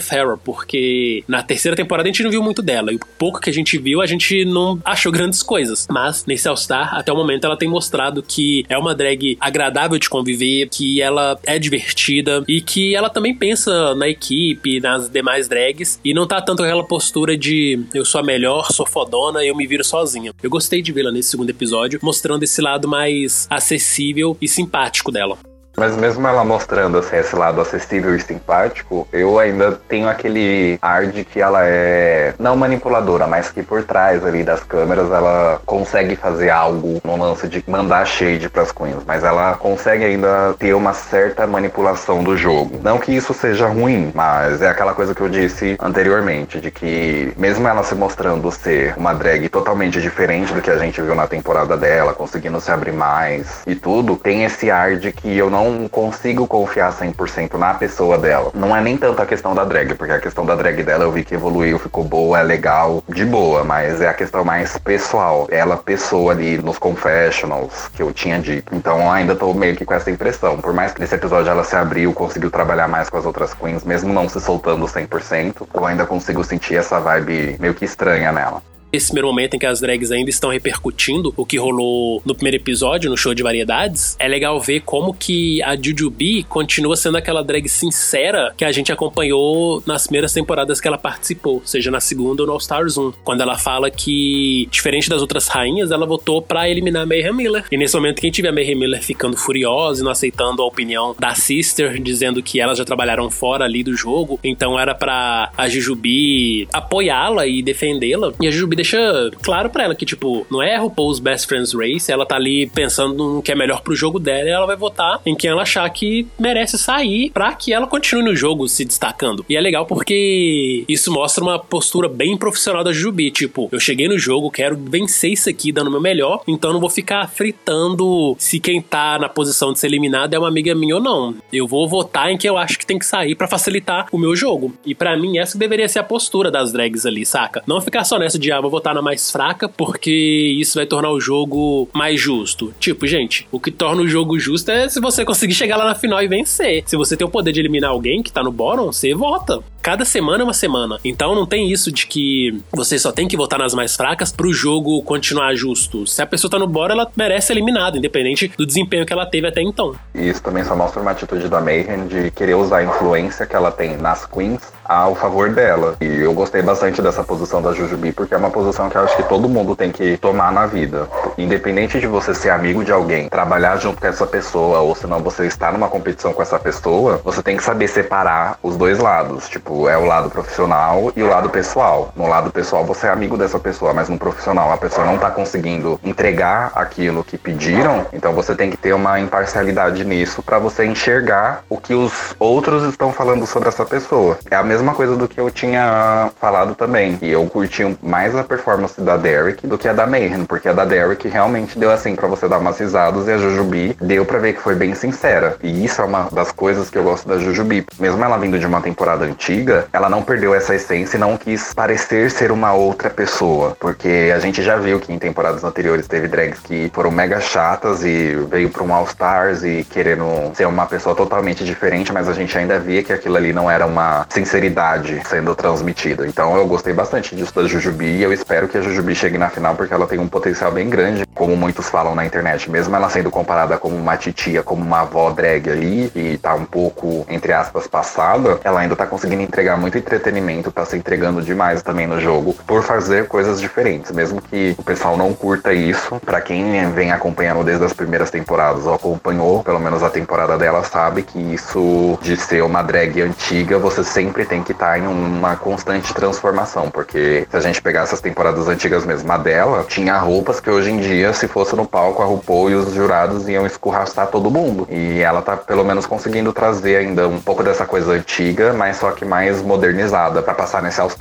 porque na terceira temporada a gente não viu muito dela, e o pouco que a gente viu, a gente não achou grandes coisas. Mas nesse All-Star, até o momento, ela tem mostrado que é uma drag agradável de conviver, que ela é divertida e que ela também pensa na equipe, nas demais drags, e não tá tanto aquela postura de eu sou a melhor, sou fodona, eu me viro sozinha. Eu gostei de vê-la nesse segundo episódio, mostrando esse lado mais acessível e simpático dela. Mas mesmo ela mostrando assim, esse lado acessível e simpático, eu ainda tenho aquele ar de que ela é não manipuladora, mas que por trás ali das câmeras ela consegue fazer algo no lance de mandar shade pras queens, mas ela consegue ainda ter uma certa manipulação do jogo. Não que isso seja ruim, mas é aquela coisa que eu disse anteriormente, de que mesmo ela se mostrando ser uma drag totalmente diferente do que a gente viu na temporada dela, conseguindo se abrir mais e tudo, tem esse ar de que eu não não consigo confiar cem por cento na pessoa dela. Não é nem tanto a questão da drag, porque a questão da drag dela eu vi que evoluiu, ficou boa, é legal, de boa, mas é a questão mais pessoal. Ela, pessoa ali nos confessionals que eu tinha dito. Então eu ainda tô meio que com essa impressão. Por mais que nesse episódio ela se abriu, conseguiu trabalhar mais com as outras queens, mesmo não se soltando cem por cento, eu ainda consigo sentir essa vibe meio que estranha nela. Esse primeiro momento em que as drags ainda estão repercutindo o que rolou no primeiro episódio, no show de variedades, é legal ver como que a Jujubee continua sendo aquela drag sincera que a gente acompanhou nas primeiras temporadas que ela participou, seja na segunda ou no All Stars um, quando ela fala que, diferente das outras rainhas, ela votou pra eliminar a Mayhem Miller. E nesse momento, quem tiver a Mayhem Miller ficando furiosa e não aceitando a opinião da Sister, dizendo que elas já trabalharam fora ali do jogo, então era pra a Jujubee apoiá-la e defendê-la, e a Jujubee deixa claro pra ela que, tipo, não é RuPaul's Best Friends Race, ela tá ali pensando no que é melhor pro jogo dela e ela vai votar em quem ela achar que merece sair pra que ela continue no jogo se destacando. E é legal porque isso mostra uma postura bem profissional da Jujubee, tipo, eu cheguei no jogo, quero vencer isso aqui dando o meu melhor, então não vou ficar fritando se quem tá na posição de ser eliminado é uma amiga minha ou não. Eu vou votar em quem eu acho que tem que sair pra facilitar o meu jogo. E pra mim essa deveria ser a postura das drags ali, saca? Não ficar só nessa de, ah, vou votar na mais fraca porque isso vai tornar o jogo mais justo. Tipo, gente, o que torna o jogo justo é se você conseguir chegar lá na final e vencer. Se você tem o poder de eliminar alguém que tá no bottom, você vota. Cada semana é uma semana. Então não tem isso de que você só tem que votar nas mais fracas pro jogo continuar justo. Se a pessoa tá no bottom, ela merece ser eliminada, independente do desempenho que ela teve até então. Isso também só mostra uma atitude da Mayhem de querer usar a influência que ela tem nas queens ao favor dela. E eu gostei bastante dessa posição da Jujubee, porque é uma posição que eu acho que todo mundo tem que tomar na vida. Independente de você ser amigo de alguém, trabalhar junto com essa pessoa, ou se não você estar numa competição com essa pessoa, você tem que saber separar os dois lados. Tipo, é o lado profissional e o lado pessoal. No lado pessoal você é amigo dessa pessoa, mas no profissional a pessoa não tá conseguindo entregar aquilo que pediram, então você tem que ter uma imparcialidade nisso pra você enxergar o que os outros estão falando sobre essa pessoa. É a mesma coisa do que eu tinha falado também, e eu curti mais a performance da Derrick do que a da Mayhem, porque a da Derrick realmente deu assim pra você dar umas risadas, e a Jujubee deu pra ver que foi bem sincera. E isso é uma das coisas que eu gosto da Jujubee. Mesmo ela vindo de uma temporada antiga, ela não perdeu essa essência e não quis parecer ser uma outra pessoa, porque a gente já viu que em temporadas anteriores teve drags que foram mega chatas e veio pra um All Stars e querendo ser uma pessoa totalmente diferente, mas a gente ainda via que aquilo ali não era uma sinceridade sendo transmitida. Então eu gostei bastante disso da Jujubee e eu espero que a Jujubee chegue na final, porque ela tem um potencial bem grande, como muitos falam na internet, mesmo ela sendo comparada como uma titia, como uma avó drag ali, e tá um pouco, entre aspas, passada, ela ainda tá conseguindo entregar muito entretenimento, tá se entregando demais também no jogo, por fazer coisas diferentes, mesmo que o pessoal não curta isso. Pra quem vem acompanhando desde as primeiras temporadas, ou acompanhou pelo menos a temporada dela, sabe que isso de ser uma drag antiga, você sempre tem que estar em uma constante transformação, porque se a gente pegar essas temporadas antigas mesmo, a dela tinha roupas que hoje em dia, se fosse no palco, a RuPaul e os jurados iam escorraçar todo mundo, e ela tá pelo menos conseguindo trazer ainda um pouco dessa coisa antiga, mas só que mais modernizada pra passar nesse All Stars.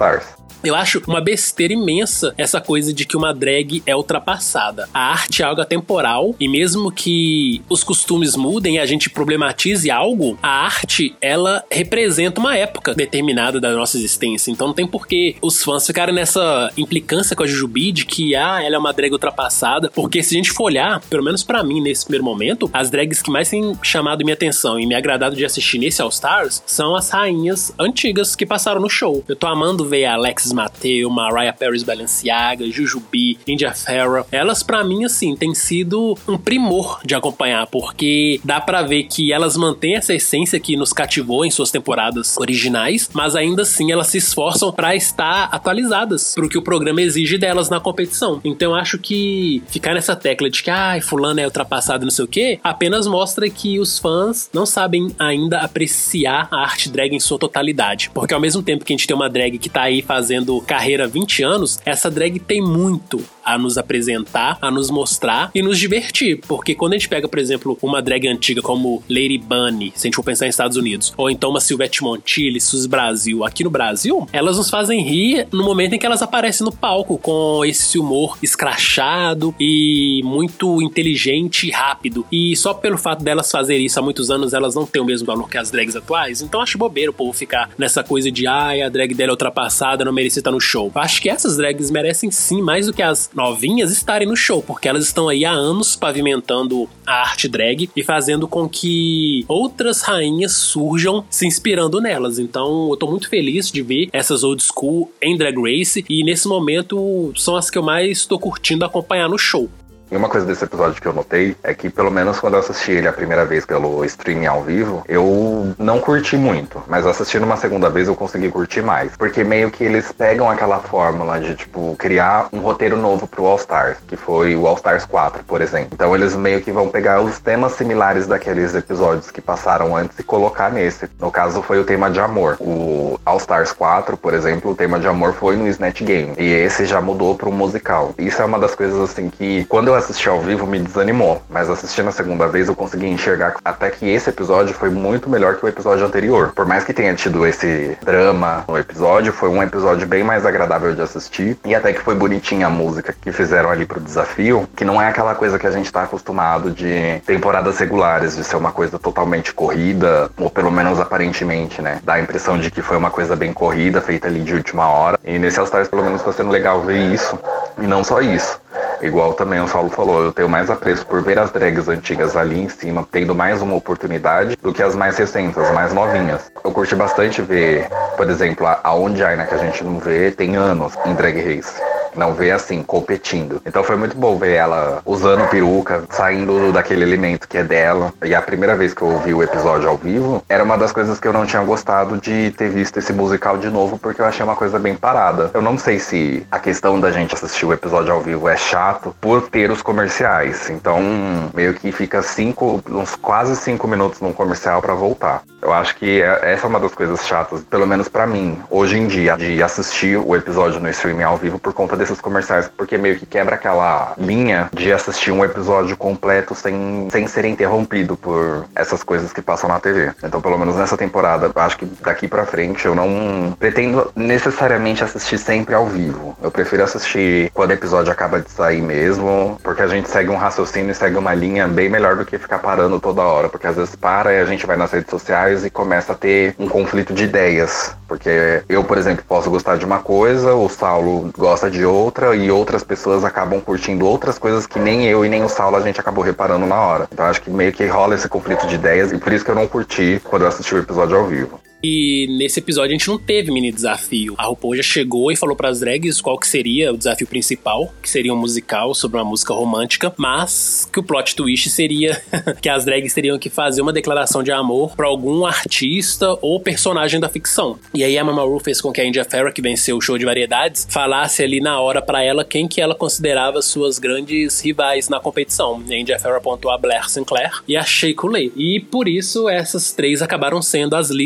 Eu acho uma besteira imensa essa coisa de que uma drag é ultrapassada. A arte é algo atemporal e mesmo que os costumes mudem e a gente problematize algo, a arte, ela representa uma época determinada da nossa existência. Então não tem por que os fãs ficarem nessa implicância com a Jujubee de que, ah, ela é uma drag ultrapassada, porque se a gente for olhar, pelo menos pra mim, nesse primeiro momento, as drags que mais têm chamado minha atenção e me agradado de assistir nesse All Stars são as rainhas antigas que passaram no show. Eu tô amando ver a Alexis Mateo, Mariah Paris Balenciaga, Jujubee, India Ferrah. Elas, pra mim, assim, tem sido um primor de acompanhar, porque dá pra ver que elas mantêm essa essência que nos cativou em suas temporadas originais, mas ainda assim elas se esforçam pra estar atualizadas pro que o programa exige delas na competição. Então eu acho que ficar nessa tecla de que, ai, fulano é ultrapassado, não sei o quê, apenas mostra que os fãs não sabem ainda apreciar a arte drag em sua totalidade. Porque ao mesmo tempo que a gente tem uma drag que tá aí fazendo carreira há vinte anos, essa drag tem muito a nos apresentar, a nos mostrar e nos divertir. Porque quando a gente pega, por exemplo, uma drag antiga como Lady Bunny, se a gente for pensar em Estados Unidos, ou então uma Silvete Montille, Suzy Brasil, aqui no Brasil, elas nos fazem rir no momento em que elas aparecem no palco, com esse humor escrachado e muito inteligente e rápido. E só pelo fato delas fazerem isso há muitos anos, elas não têm o mesmo valor que as drags atuais. Então acho bobeira o povo ficar nessa coisa de, ai, a drag dela é ultrapassada, não merecia estar no show. Eu acho que essas drags merecem sim, mais do que as novinhas, estarem no show, porque elas estão aí há anos pavimentando a arte drag e fazendo com que outras rainhas surjam se inspirando nelas. Então eu tô muito feliz de ver essas old school em Drag Race e nesse momento são as que eu mais tô curtindo acompanhar no show. E uma coisa desse episódio que eu notei é que, pelo menos quando eu assisti ele a primeira vez pelo streaming ao vivo, eu não curti muito. Mas assistindo uma segunda vez eu consegui curtir mais. Porque meio que eles pegam aquela fórmula de, tipo, criar um roteiro novo pro All Stars, que foi o All Stars quatro, por exemplo. Então eles meio que vão pegar os temas similares daqueles episódios que passaram antes e colocar nesse. No caso foi o tema de amor. O All Stars quatro, por exemplo, o tema de amor foi no Snatch Game. E esse já mudou para um musical. Isso é uma das coisas, assim, que quando eu assistir ao vivo me desanimou, mas assistindo a segunda vez eu consegui enxergar até que esse episódio foi muito melhor que o episódio anterior. Por mais que tenha tido esse drama no episódio, foi um episódio bem mais agradável de assistir e até que foi bonitinha a música que fizeram ali pro desafio, que não é aquela coisa que a gente tá acostumado de temporadas regulares, de ser uma coisa totalmente corrida, ou pelo menos aparentemente, né? Dá a impressão de que foi uma coisa bem corrida, feita ali de última hora. E nesse All Stars pelo menos tá sendo legal ver isso. E não só isso. Igual também o Saulo falou, eu tenho mais apreço por ver as drags antigas ali em cima, tendo mais uma oportunidade do que as mais recentes, as mais novinhas. Eu curti bastante ver, por exemplo, a Onjaina, que a gente não vê tem anos em Drag Race. Não vê assim, competindo. Então foi muito bom ver ela usando peruca, saindo daquele elemento que é dela. E a primeira vez que eu ouvi o episódio ao vivo, era uma das coisas que eu não tinha gostado de ter visto esse musical de novo, porque eu achei uma coisa bem parada. Eu não sei se a questão da gente assistir o episódio ao vivo é chato por ter os comerciais. Então, meio que fica cinco, uns quase cinco minutos num comercial pra voltar. Eu acho que essa é uma das coisas chatas, pelo menos pra mim, hoje em dia, de assistir o episódio no streaming ao vivo por conta desses comerciais, porque meio que quebra aquela linha de assistir um episódio completo sem, sem ser interrompido por essas coisas que passam na T V. Então, pelo menos nessa temporada, acho que daqui pra frente eu não pretendo necessariamente assistir sempre ao vivo. Eu prefiro assistir quando o episódio acaba de sair mesmo, porque a gente segue um raciocínio e segue uma linha bem melhor do que ficar parando toda hora, porque às vezes para e a gente vai nas redes sociais e começa a ter um conflito de ideias, porque eu, por exemplo, posso gostar de uma coisa, o Saulo gosta de outra e outras pessoas acabam curtindo outras coisas que nem eu e nem o Saulo a gente acabou reparando na hora. Então acho que meio que rola esse conflito de ideias e por isso que eu não curti quando eu assisti o episódio ao vivo. E nesse episódio a gente não teve mini desafio. A RuPaul já chegou e falou pras drags qual que seria o desafio principal, que seria um musical sobre uma música romântica, mas que o plot twist seria que as drags teriam que fazer uma declaração de amor pra algum artista ou personagem da ficção. E aí a Mama Ru fez com que a India Ferrah, que venceu o show de variedades, falasse ali na hora pra ela quem que ela considerava suas grandes rivais na competição. E a India Ferrah apontou a Blair Sinclair e a Shea Coulee. E por isso essas três acabaram sendo as líderes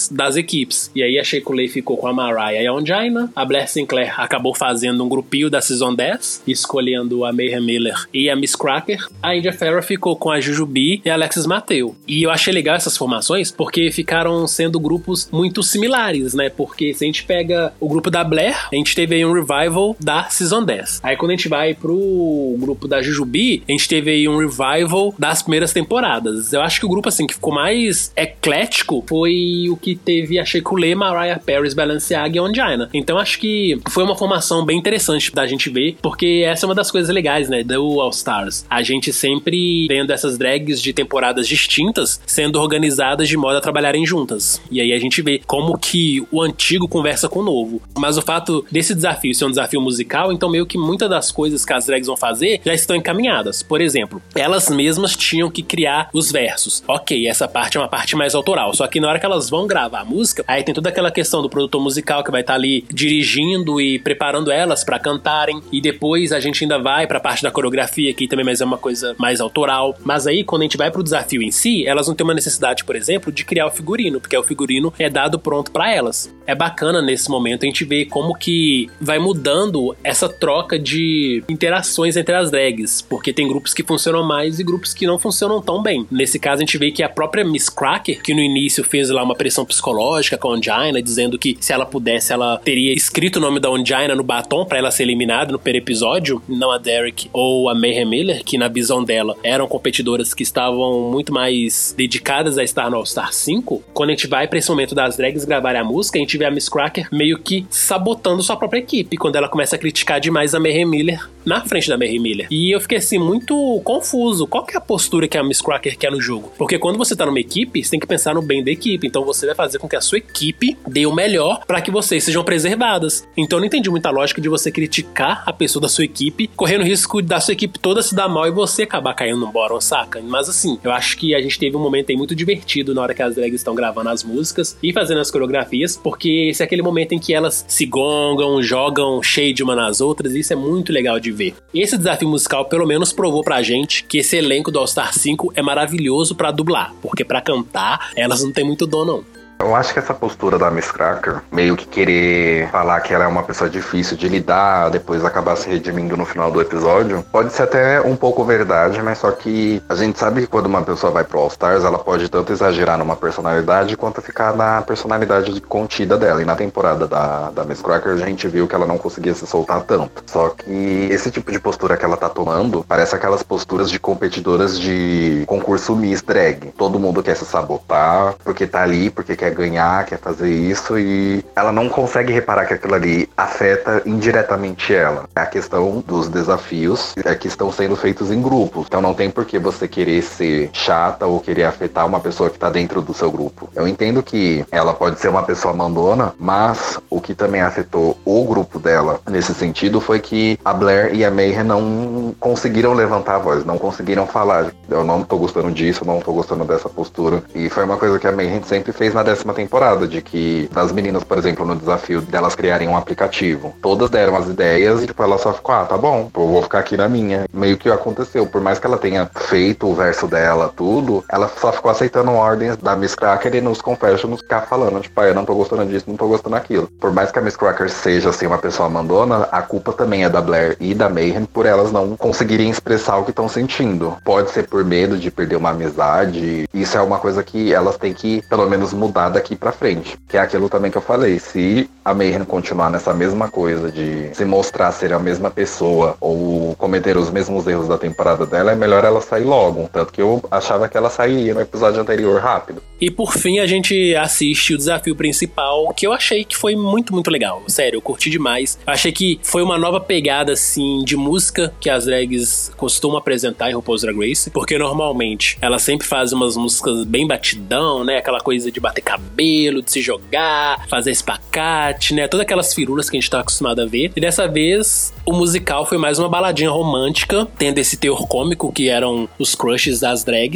das, das equipes. E aí a Shea Coulee ficou com a Mariah e a Ongina. A Blair Sinclair acabou fazendo um grupinho da Season dez, escolhendo a Mayhem Miller e a Miz Cracker. A India Farrah ficou com a Jujubee e a Alexis Mateo. E eu achei legal essas formações porque ficaram sendo grupos muito similares, né? Porque se a gente pega o grupo da Blair, a gente teve aí um revival da Season dez. Aí quando a gente vai pro grupo da Jujubee, a gente teve aí um revival das primeiras temporadas. Eu acho que o grupo, assim, que ficou mais eclético foi o que teve a Shea Coulee, Mariah Paris, Balenciaga e Ongina. Então acho que foi uma formação bem interessante da gente ver, porque essa é uma das coisas legais, né, do All Stars. A gente sempre vendo essas drags de temporadas distintas sendo organizadas de modo a trabalharem juntas. E aí a gente vê como que o antigo conversa com o novo. Mas o fato desse desafio ser um desafio musical, então meio que muitas das coisas que as drags vão fazer já estão encaminhadas. Por exemplo, elas mesmas tinham que criar os versos. Ok, essa parte é uma parte mais autoral, só que na hora que elas vão gravar a música, aí tem toda aquela questão do produtor musical que vai estar ali dirigindo e preparando elas pra cantarem, e depois a gente ainda vai pra parte da coreografia, que também mais é uma coisa mais autoral. Mas aí, quando a gente vai pro desafio em si, elas não têm uma necessidade, por exemplo, de criar o figurino, porque o figurino é dado pronto pra elas. É bacana nesse momento a gente ver como que vai mudando essa troca de interações entre as drags, porque tem grupos que funcionam mais e grupos que não funcionam tão bem. Nesse caso, a gente vê que a própria Miz Cracker, que no início fez lá uma pressão psicológica com a Ongina, dizendo que se ela pudesse, ela teria escrito o nome da Ongina no batom pra ela ser eliminada no primeiro episódio, não a Derek ou a Mayhem Miller, que na visão dela eram competidoras que estavam muito mais dedicadas a estar no All Star cinco. Quando a gente vai pra esse momento das drags gravarem a música, a gente vê a Miz Cracker meio que sabotando sua própria equipe, quando ela começa a criticar demais a Mayhem Miller na frente da Mayhem Miller. E eu fiquei assim, muito confuso. Qual que é a postura que a Miz Cracker quer no jogo? Porque quando você tá numa equipe, você tem que pensar no bem da equipe. Então você vai fazer com que a sua equipe dê o melhor pra que vocês sejam preservadas. Então eu não entendi muita lógica de você criticar a pessoa da sua equipe, correndo o risco da sua equipe toda se dar mal e você acabar caindo no bottom, saca? Mas assim, eu acho que a gente teve um momento aí muito divertido na hora que as drags estão gravando as músicas e fazendo as coreografias, porque esse é aquele momento em que elas se gongam, jogam shade uma nas outras, e isso é muito legal de ver. Esse desafio musical pelo menos provou pra gente que esse elenco do All Star cinco é maravilhoso pra dublar, porque pra cantar elas não tem muito dom não. Eu acho que essa postura da Miz Cracker, meio que querer falar que ela é uma pessoa difícil de lidar, depois acabar se redimindo no final do episódio, pode ser até um pouco verdade, mas só que a gente sabe que quando uma pessoa vai pro All Stars, ela pode tanto exagerar numa personalidade quanto ficar na personalidade contida dela. E na temporada da, da Miz Cracker, a gente viu que ela não conseguia se soltar tanto. Só que esse tipo de postura que ela tá tomando parece aquelas posturas de competidoras de concurso Miss Drag. Todo mundo quer se sabotar, porque tá ali, porque quer ganhar, quer fazer isso, e ela não consegue reparar que aquilo ali afeta indiretamente ela. É a questão dos desafios é que estão sendo feitos em grupos. Então não tem por que você querer ser chata ou querer afetar uma pessoa que tá dentro do seu grupo. Eu entendo que ela pode ser uma pessoa mandona, mas o que também afetou o grupo dela nesse sentido foi que a Blair e a Mayhem não conseguiram levantar a voz, não conseguiram falar. Eu não tô gostando disso, eu não tô gostando dessa postura. E foi uma coisa que a Mayhem sempre fez na décima temporada, de que das meninas, por exemplo, no desafio delas criarem um aplicativo, todas deram as ideias e tipo, ela só ficou, ah, tá bom, eu vou ficar aqui na minha. Meio que aconteceu, por mais que ela tenha feito o verso dela, tudo, ela só ficou aceitando ordens da Miz Cracker e nos confessions ficar falando, tipo, ah, eu não tô gostando disso, não tô gostando daquilo. Por mais que a Miz Cracker seja, assim, uma pessoa mandona, a culpa também é da Blair e da Mayhem por elas não conseguirem expressar o que estão sentindo. Pode ser por medo de perder uma amizade, isso é uma coisa que elas têm que, pelo menos, mudar daqui pra frente. Que é aquilo também que eu falei, se a Mayhem continuar nessa mesma coisa de se mostrar ser a mesma pessoa ou cometer os mesmos erros da temporada dela, é melhor ela sair logo. Tanto que eu achava que ela sairia no episódio anterior rápido. E por fim a gente assiste o desafio principal, que eu achei que foi muito, muito legal. Sério, eu curti demais. Eu achei que foi uma nova pegada, assim, de música que as drags costumam apresentar em RuPaul's Drag Race, porque normalmente elas sempre fazem umas músicas bem batidão, né? Aquela coisa de bater cabelo, de se jogar, fazer espacate, né? Todas aquelas firulas que a gente tá acostumado a ver. E dessa vez, o musical foi mais uma baladinha romântica, tendo esse teor cômico que eram os crushes das drags.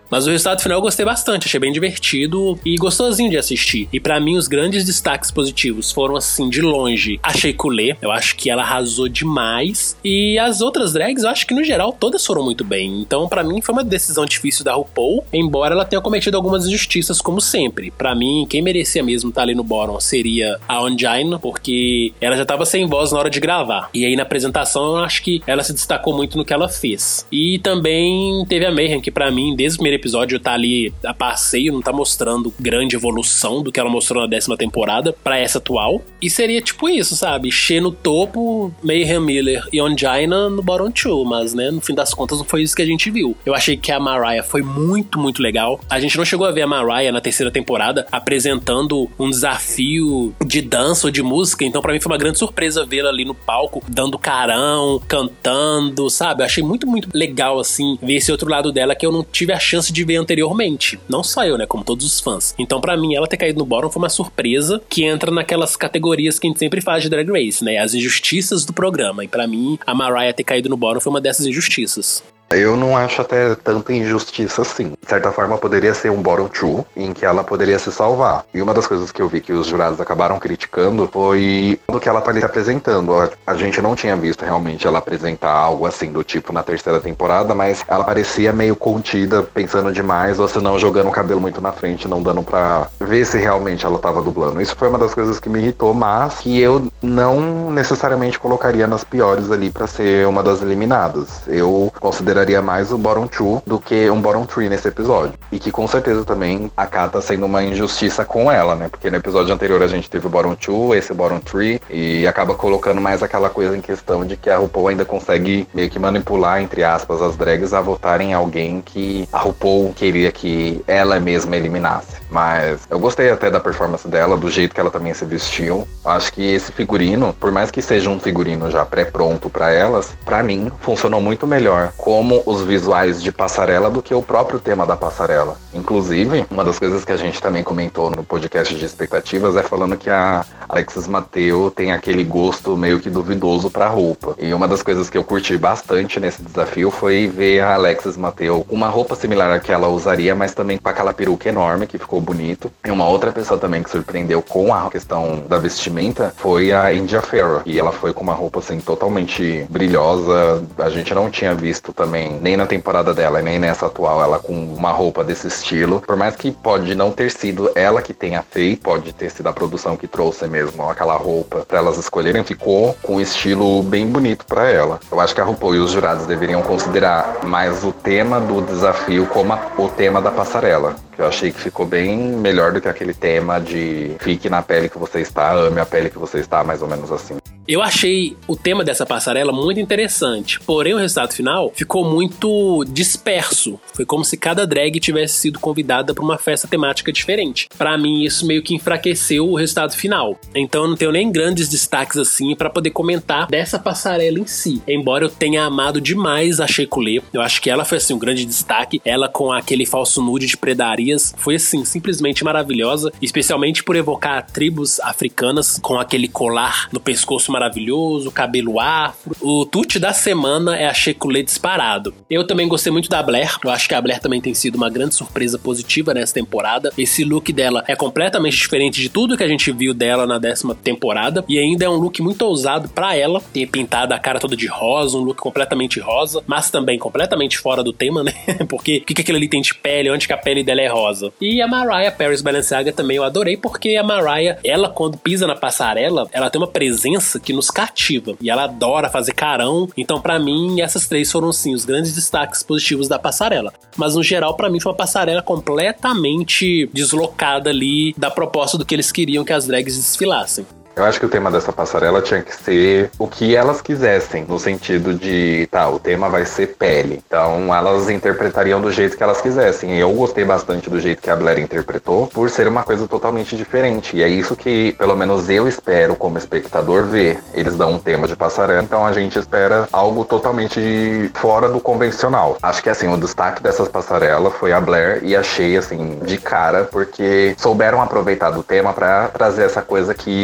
Mas o resultado final eu gostei bastante, achei bem divertido e gostosinho de assistir. E pra mim os grandes destaques positivos foram, assim, de longe, a Shea Coulee. Eu acho que ela arrasou demais. E as outras drags, eu acho que no geral todas foram muito bem. Então pra mim foi uma decisão difícil da RuPaul, embora ela tenha cometido algumas injustiças, como sempre. Pra mim, quem merecia mesmo estar ali no bottom seria a Ongina, porque ela já tava sem voz na hora de gravar. E aí na apresentação eu acho que ela se destacou muito no que ela fez. E também teve a Mayhem, que pra mim, desde o primeiro episódio, tá ali a passeio, não tá mostrando grande evolução do que ela mostrou na décima temporada pra essa atual. E seria tipo isso, sabe? Shea no topo, Mayhem, Miller e Ongina no bottom two, mas né, no fim das contas não foi isso que a gente viu. Eu achei que a Mariah foi muito, muito legal. A gente não chegou a ver a Mariah na terceira temporada apresentando um desafio de dança ou de música, então pra mim foi uma grande surpresa vê-la ali no palco, dando carão, cantando, sabe? Eu achei muito, muito legal, assim, ver esse outro lado dela que eu não tive a chance de ver anteriormente. Não só eu, né? Como todos os fãs. Então, pra mim, ela ter caído no bottom foi uma surpresa que entra naquelas categorias que a gente sempre faz de Drag Race, né? As injustiças do programa. E pra mim, a Mariah ter caído no bottom foi uma dessas injustiças. Eu não acho até tanta injustiça assim. De certa forma, poderia ser um bottom two, em que ela poderia se salvar. E uma das coisas que eu vi que os jurados acabaram criticando foi do que ela parecia apresentando. A gente não tinha visto realmente ela apresentar algo assim do tipo na terceira temporada, mas ela parecia meio contida, pensando demais, ou se não, jogando o cabelo muito na frente, não dando pra ver se realmente ela tava dublando. Isso foi uma das coisas que me irritou, mas que eu não necessariamente colocaria nas piores ali pra ser uma das eliminadas. Eu considero daria mais o bottom two do que um bottom three nesse episódio. E que com certeza também acata sendo uma injustiça com ela, né? Porque no episódio anterior a gente teve o bottom two, esse bottom three, e acaba colocando mais aquela coisa em questão de que a RuPaul ainda consegue meio que manipular, entre aspas, as drags a votarem em alguém que a RuPaul queria que ela mesma eliminasse. Mas eu gostei até da performance dela, do jeito que ela também se vestiu. Acho que esse figurino, por mais que seja um figurino já pré-pronto pra elas, pra mim funcionou muito melhor como os visuais de passarela do que o próprio tema da passarela. Inclusive, uma das coisas que a gente também comentou no podcast de expectativas é falando que a Alexis Mateo tem aquele gosto meio que duvidoso pra roupa. E uma das coisas que eu curti bastante nesse desafio foi ver a Alexis Mateo com uma roupa similar à que ela usaria, mas também com aquela peruca enorme que ficou bonito. E uma outra pessoa também que surpreendeu com a questão da vestimenta foi a India Ferrell. E ela foi com uma roupa assim totalmente brilhosa. A gente não tinha visto também, nem na temporada dela, nem nessa atual, ela com uma roupa desse estilo. Por mais que pode não ter sido ela que tenha feito, pode ter sido a produção que trouxe mesmo aquela roupa pra elas escolherem, ficou com um estilo bem bonito pra ela. Eu acho que a RuPaul e os jurados deveriam considerar mais o tema do desafio como a, o tema da passarela. Eu achei que ficou bem melhor do que aquele tema de fique na pele que você está, ame a pele que você está, mais ou menos assim. Eu achei o tema dessa passarela muito interessante, porém o resultado final ficou muito disperso. Foi como se cada drag tivesse sido convidada para uma festa temática diferente. Pra mim, isso meio que enfraqueceu o resultado final. Então eu não tenho nem grandes destaques assim para poder comentar dessa passarela em si. Embora eu tenha amado demais a Shea Coulee, eu acho que ela foi assim um grande destaque. Ela com aquele falso nude de predarias foi assim simplesmente maravilhosa, especialmente por evocar tribos africanas com aquele colar no pescoço maravilhoso, cabelo afro. O tute da semana é a Shea Coulee disparado. Eu também gostei muito da Blair. Eu acho que a Blair também tem sido uma grande surpresa positiva nessa temporada. Esse look dela é completamente diferente de tudo que a gente viu dela na décima temporada. E ainda é um look muito ousado pra ela. Ter pintado a cara toda de rosa, um look completamente rosa, mas também completamente fora do tema, né? Porque o que, que aquilo ali tem de pele? Onde que a pele dela é rosa? E a Mariah Paris Balenciaga também eu adorei, porque a Mariah, ela quando pisa na passarela, ela tem uma presença que nos cativa. E ela adora fazer carão. Então, pra mim, essas três foram, sim, os grandes destaques positivos da passarela. Mas, no geral, pra mim, foi uma passarela completamente deslocada ali da proposta do que eles queriam que as drags desfilassem. Eu acho que o tema dessa passarela tinha que ser o que elas quisessem, no sentido de, tá, o tema vai ser pele. Então, elas interpretariam do jeito que elas quisessem. E eu gostei bastante do jeito que a Blair interpretou, por ser uma coisa totalmente diferente. E é isso que, pelo menos eu espero como espectador ver. Eles dão um tema de passarela, então a gente espera algo totalmente fora do convencional. Acho que, assim, o destaque dessas passarelas foi a Blair e a Shea, assim, de cara, porque souberam aproveitar do tema pra trazer essa coisa que nem todo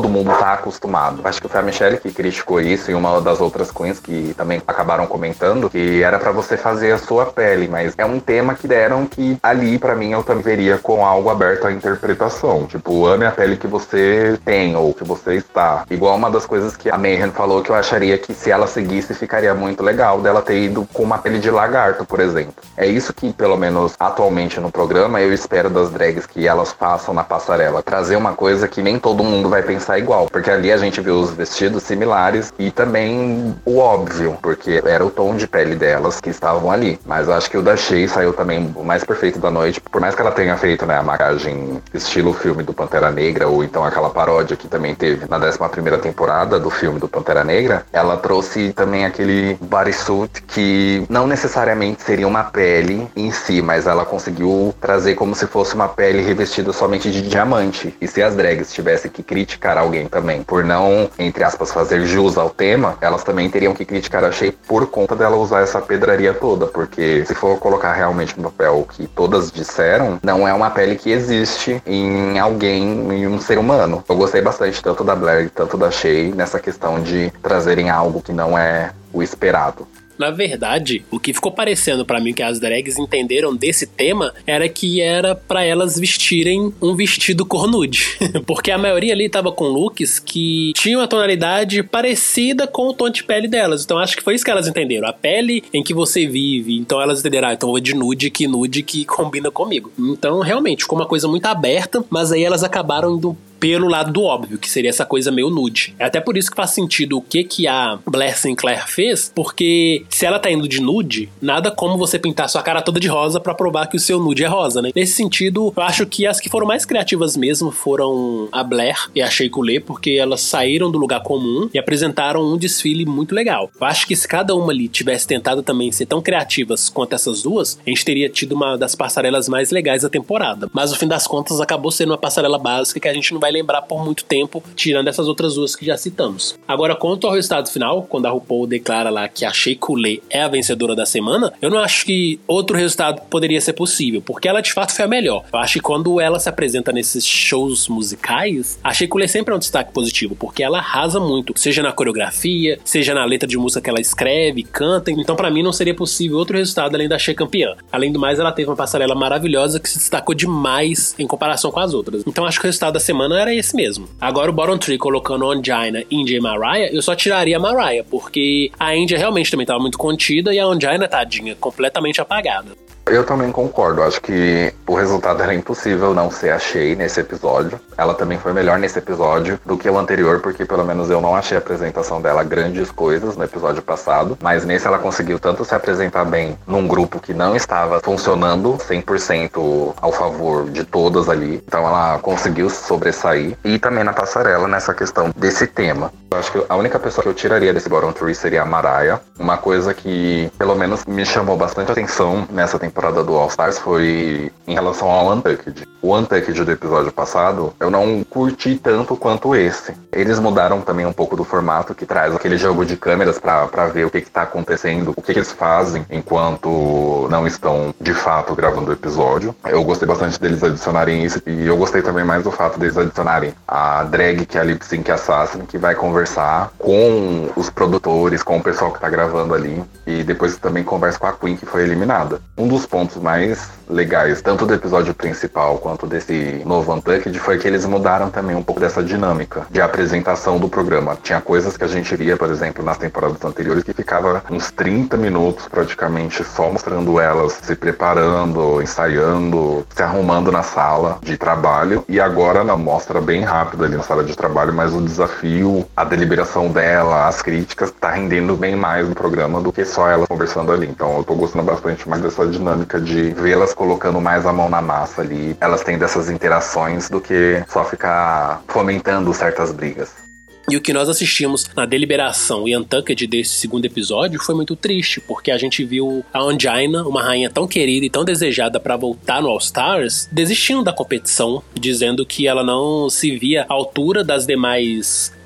mundo tá acostumado. Acho que foi a Michelle que criticou isso e uma das outras queens que também acabaram comentando que era pra você fazer a sua pele, mas é um tema que deram que ali, pra mim, eu também veria com algo aberto à interpretação. Tipo, ame a pele que você tem ou que você está. Igual uma das coisas que a Mayhem falou que eu acharia que se ela seguisse ficaria muito legal dela ter ido com uma pele de lagarto, por exemplo. É isso que, pelo menos atualmente no programa, eu espero das drags que elas façam na passarela. Trazer uma coisa que nem todo mundo vai pensar igual. Porque ali a gente viu os vestidos similares e também o óbvio, porque era o tom de pele delas que estavam ali. Mas eu acho que o da Shea saiu também o mais perfeito da noite. Por mais que ela tenha feito, né, a maquiagem estilo filme do Pantera Negra, ou então aquela paródia que também teve na décima primeira temporada do filme do Pantera Negra, ela trouxe também aquele bodysuit que não necessariamente seria uma pele em si, mas ela conseguiu trazer como se fosse uma pele revestida somente de diamante. E se as drags tivessem que criticar alguém também por não, entre aspas, fazer jus ao tema, elas também teriam que criticar a Shea por conta dela usar essa pedraria toda, porque se for colocar realmente no papel o que todas disseram, não é uma pele que existe em alguém, em um ser humano. Eu gostei bastante tanto da Blair tanto da Shea nessa questão de trazerem algo que não é o esperado. Na verdade, o que ficou parecendo pra mim que as drags entenderam desse tema era que era pra elas vestirem um vestido cor nude. Porque a maioria ali tava com looks que tinham a tonalidade parecida com o tom de pele delas. Então acho que foi isso que elas entenderam. A pele em que você vive. Então elas entenderam, ah, então eu vou de nude, que nude que combina comigo. Então realmente ficou uma coisa muito aberta, mas aí elas acabaram indo pelo lado do óbvio, que seria essa coisa meio nude. É até por isso que faz sentido o que que a Blair Sinclair fez, porque se ela tá indo de nude, nada como você pintar sua cara toda de rosa pra provar que o seu nude é rosa, né? Nesse sentido, eu acho que as que foram mais criativas mesmo foram a Blair e a Shea Coulee, porque elas saíram do lugar comum e apresentaram um desfile muito legal. Eu acho que se cada uma ali tivesse tentado também ser tão criativas quanto essas duas, a gente teria tido uma das passarelas mais legais da temporada. Mas no fim das contas, acabou sendo uma passarela básica que a gente não vai lembrar por muito tempo, tirando essas outras duas que já citamos. Agora, quanto ao resultado final, quando a RuPaul declara lá que a Shea Coulee é a vencedora da semana, eu não acho que outro resultado poderia ser possível, porque ela de fato foi a melhor. Eu acho que quando ela se apresenta nesses shows musicais, a Shea Coulee sempre é um destaque positivo, porque ela arrasa muito, seja na coreografia, seja na letra de música que ela escreve, canta. Então pra mim não seria possível outro resultado além da Shea campeã. Além do mais, ela teve uma passarela maravilhosa que se destacou demais em comparação com as outras. Então acho que o resultado da semana era esse mesmo. Agora o bottom three colocando Ongina, India e Mariah, eu só tiraria a Mariah, porque a India realmente também estava muito contida e a Ongina, tadinha, completamente apagada. Eu também concordo, acho que o resultado era impossível não ser a Shea nesse episódio. Ela também foi melhor nesse episódio do que o anterior, porque pelo menos eu não achei a apresentação dela grandes coisas no episódio passado, mas nesse ela conseguiu tanto se apresentar bem num grupo que não estava funcionando cem por cento ao favor de todas ali, então ela conseguiu sobressair, e também na passarela nessa questão desse tema. Eu acho que a única pessoa que eu tiraria desse bottom three seria a Mariah. Uma coisa que pelo menos me chamou bastante atenção nessa temporada do All Stars foi em relação ao Untucked. O Untucked do episódio passado eu não curti tanto quanto esse. Eles mudaram também um pouco do formato, que traz aquele jogo de câmeras pra, pra ver o que que tá acontecendo, o que que eles fazem enquanto não estão de fato gravando o episódio. Eu gostei bastante deles adicionarem isso, e eu gostei também mais do fato deles adicionarem a drag, que é a Lip Sync Assassin, que vai conversar com os produtores, com o pessoal que tá gravando ali, e depois também conversa com a Queen, que foi eliminada. Um dos pontos mais legais, tanto do episódio principal quanto desse novo Untucked, foi que eles mudaram também um pouco dessa dinâmica de apresentação do programa. Tinha coisas que a gente via, por exemplo, nas temporadas anteriores, que ficava uns trinta minutos praticamente só mostrando elas se preparando, ensaiando, se arrumando na sala de trabalho, e agora não, mostra bem rápido ali na sala de trabalho, mas o desafio, a deliberação dela, as críticas, tá rendendo bem mais no programa do que só elas conversando ali. Então eu tô gostando bastante mais dessa dinâmica de vê-las colocando mais a mão na massa ali, elas têm dessas interações, do que só ficar fomentando certas brigas. E o que nós assistimos na deliberação e Untucked desse segundo episódio foi muito triste, porque a gente viu a Ongina, uma rainha tão querida e tão desejada para voltar no All Stars, desistindo da competição, dizendo que ela não se via à altura das demais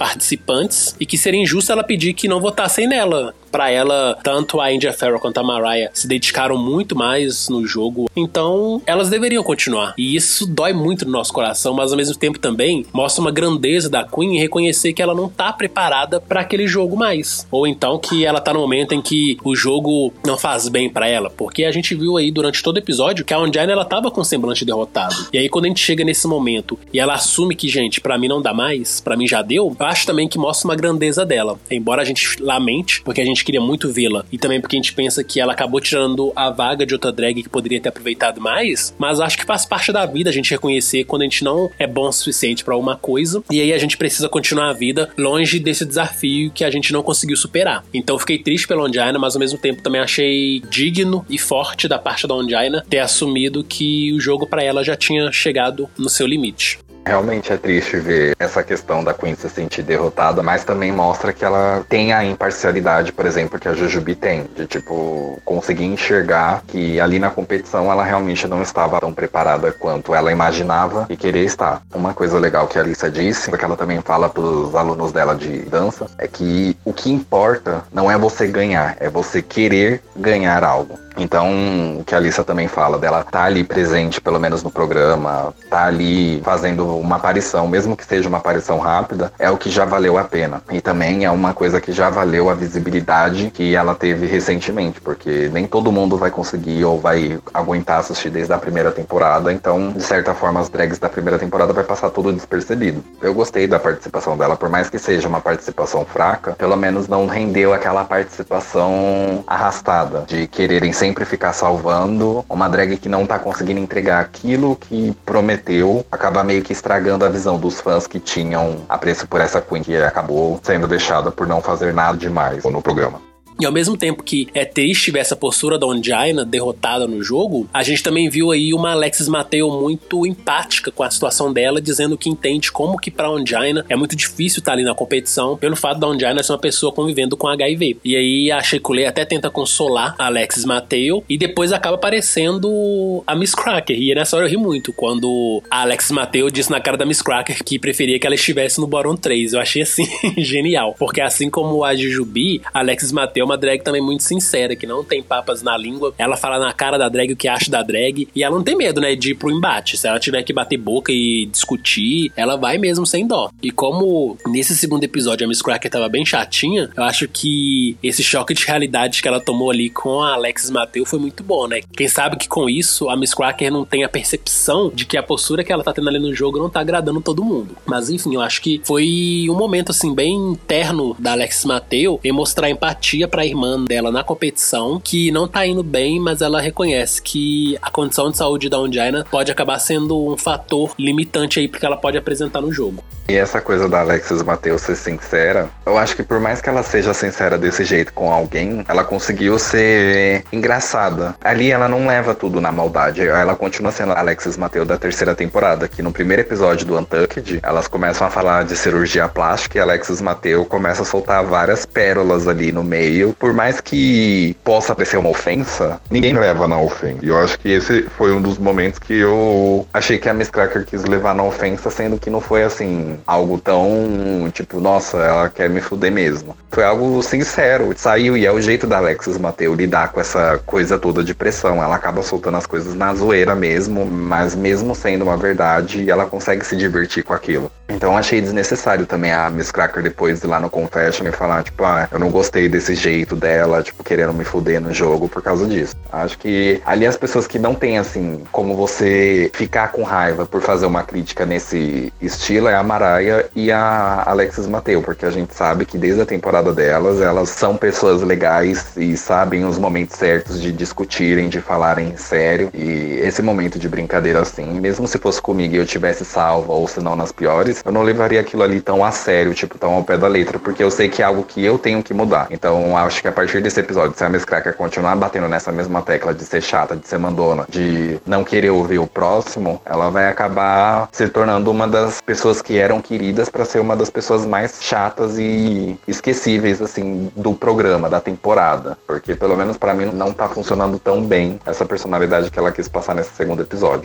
participantes e que seria injusto ela pedir que não votassem nela. Pra ela, tanto a India Ferrell quanto a Mariah se dedicaram muito mais no jogo, então elas deveriam continuar. E isso dói muito no nosso coração, mas ao mesmo tempo também mostra uma grandeza da Queen em reconhecer que ela não tá preparada pra aquele jogo mais. Ou então que ela tá no momento em que o jogo não faz bem pra ela, porque a gente viu aí durante todo o episódio que a Ongina ela tava com semblante derrotado. E aí quando a gente chega nesse momento e ela assume que, gente, pra mim não dá mais, pra mim já deu, eu acho também que mostra uma grandeza dela. Embora a gente lamente, porque a gente queria muito vê-la, e também porque a gente pensa que ela acabou tirando a vaga de outra drag que poderia ter aproveitado mais, mas acho que faz parte da vida a gente reconhecer quando a gente não é bom o suficiente pra uma coisa, e aí a gente precisa continuar a vida longe desse desafio que a gente não conseguiu superar. Então eu fiquei triste pela Ongina, mas ao mesmo tempo também achei digno e forte da parte da Ongina ter assumido que o jogo pra ela já tinha chegado no seu limite. Realmente é triste ver essa questão da Queen se sentir derrotada, mas também mostra que ela tem a imparcialidade, por exemplo, que a Jujubee tem, de tipo, conseguir enxergar que ali na competição ela realmente não estava tão preparada quanto ela imaginava e querer estar. Uma coisa legal que a Alyssa disse, que ela também fala para os alunos dela de dança, é que o que importa não é você ganhar, é você querer ganhar algo. Então, o que a Alyssa também fala dela tá ali presente, pelo menos no programa, tá ali fazendo uma aparição, mesmo que seja uma aparição rápida, é o que já valeu a pena. E também é uma coisa que já valeu a visibilidade que ela teve recentemente, porque nem todo mundo vai conseguir ou vai aguentar assistir desde a primeira temporada, então, de certa forma, as drags da primeira temporada vai passar tudo despercebido. Eu gostei da participação dela, por mais que seja uma participação fraca, pelo menos não rendeu aquela participação arrastada, de quererem sempre ficar salvando uma drag que não tá conseguindo entregar aquilo que prometeu, acaba meio que estragando a visão dos fãs que tinham apreço por essa Queen, que acabou sendo deixada por não fazer nada demais no programa. E ao mesmo tempo que é triste ver essa postura da Ongina derrotada no jogo, a gente também viu aí uma Alexis Mateo muito empática com a situação dela, dizendo que entende como que pra Ongina é muito difícil estar ali na competição, pelo fato da Ongina ser uma pessoa convivendo com H I V. E aí a Shea Coulee até tenta consolar a Alexis Mateo, e depois acaba aparecendo a Miss Cracker. E nessa hora eu ri muito, quando a Alexis Mateo disse na cara da Miss Cracker que preferia que ela estivesse no Bottom três. Eu achei assim, genial. Porque assim como a Jujubee, a Alexis Mateo é uma drag também muito sincera, que não tem papas na língua. Ela fala na cara da drag o que acha da drag, e ela não tem medo, né, de ir pro embate. Se ela tiver que bater boca e discutir, ela vai mesmo sem dó. E como nesse segundo episódio a Miss Cracker tava bem chatinha, eu acho que esse choque de realidade que ela tomou ali com a Alexis Mateo foi muito bom, né? Quem sabe que com isso a Miss Cracker não tem a percepção de que a postura que ela tá tendo ali no jogo não tá agradando todo mundo. Mas enfim, eu acho que foi um momento assim bem interno da Alexis Mateo em mostrar empatia pra irmã dela na competição, que não tá indo bem, mas ela reconhece que a condição de saúde da Ongina pode acabar sendo um fator limitante aí porque ela pode apresentar no jogo. E essa coisa da Alexis Mateo ser sincera, eu acho que por mais que ela seja sincera desse jeito com alguém, ela conseguiu ser engraçada. Ali ela não leva tudo na maldade, ela continua sendo a Alexis Mateo da terceira temporada, que no primeiro episódio do Untucked, elas começam a falar de cirurgia plástica e a Alexis Mateo começa a soltar várias pérolas ali no meio. Por mais que possa parecer uma ofensa, ninguém leva na ofensa. E eu acho que esse foi um dos momentos que eu achei que a Miss Cracker quis levar na ofensa, sendo que não foi assim, algo tão, tipo, nossa, ela quer me fuder mesmo. Foi algo sincero, saiu, e é o jeito da Alexis Mateo lidar com essa coisa toda de pressão. Ela acaba soltando as coisas na zoeira mesmo, mas mesmo sendo uma verdade, ela consegue se divertir com aquilo. Então achei desnecessário também a Miss Cracker depois ir lá no Confession e falar, tipo, ah, eu não gostei desse jeito dela, tipo, querendo me fuder no jogo por causa disso. Acho que ali as pessoas que não tem, assim, como você ficar com raiva por fazer uma crítica nesse estilo é a Mariah e a Alexis Mateo, porque a gente sabe que desde a temporada delas, elas são pessoas legais e sabem os momentos certos de discutirem, de falarem sério, e esse momento de brincadeira assim, mesmo se fosse comigo e eu tivesse salva, ou se não nas piores, eu não levaria aquilo ali tão a sério, tipo, tão ao pé da letra, porque eu sei que é algo que eu tenho que mudar. Então acho que a partir desse episódio, se a Miss Cracker continuar batendo nessa mesma tecla de ser chata, de ser mandona, de não querer ouvir o próximo, ela vai acabar se tornando uma das pessoas que eram queridas para ser uma das pessoas mais chatas e esquecíveis, assim, do programa, da temporada. Porque pelo menos pra mim não tá funcionando tão bem essa personalidade que ela quis passar nesse segundo episódio.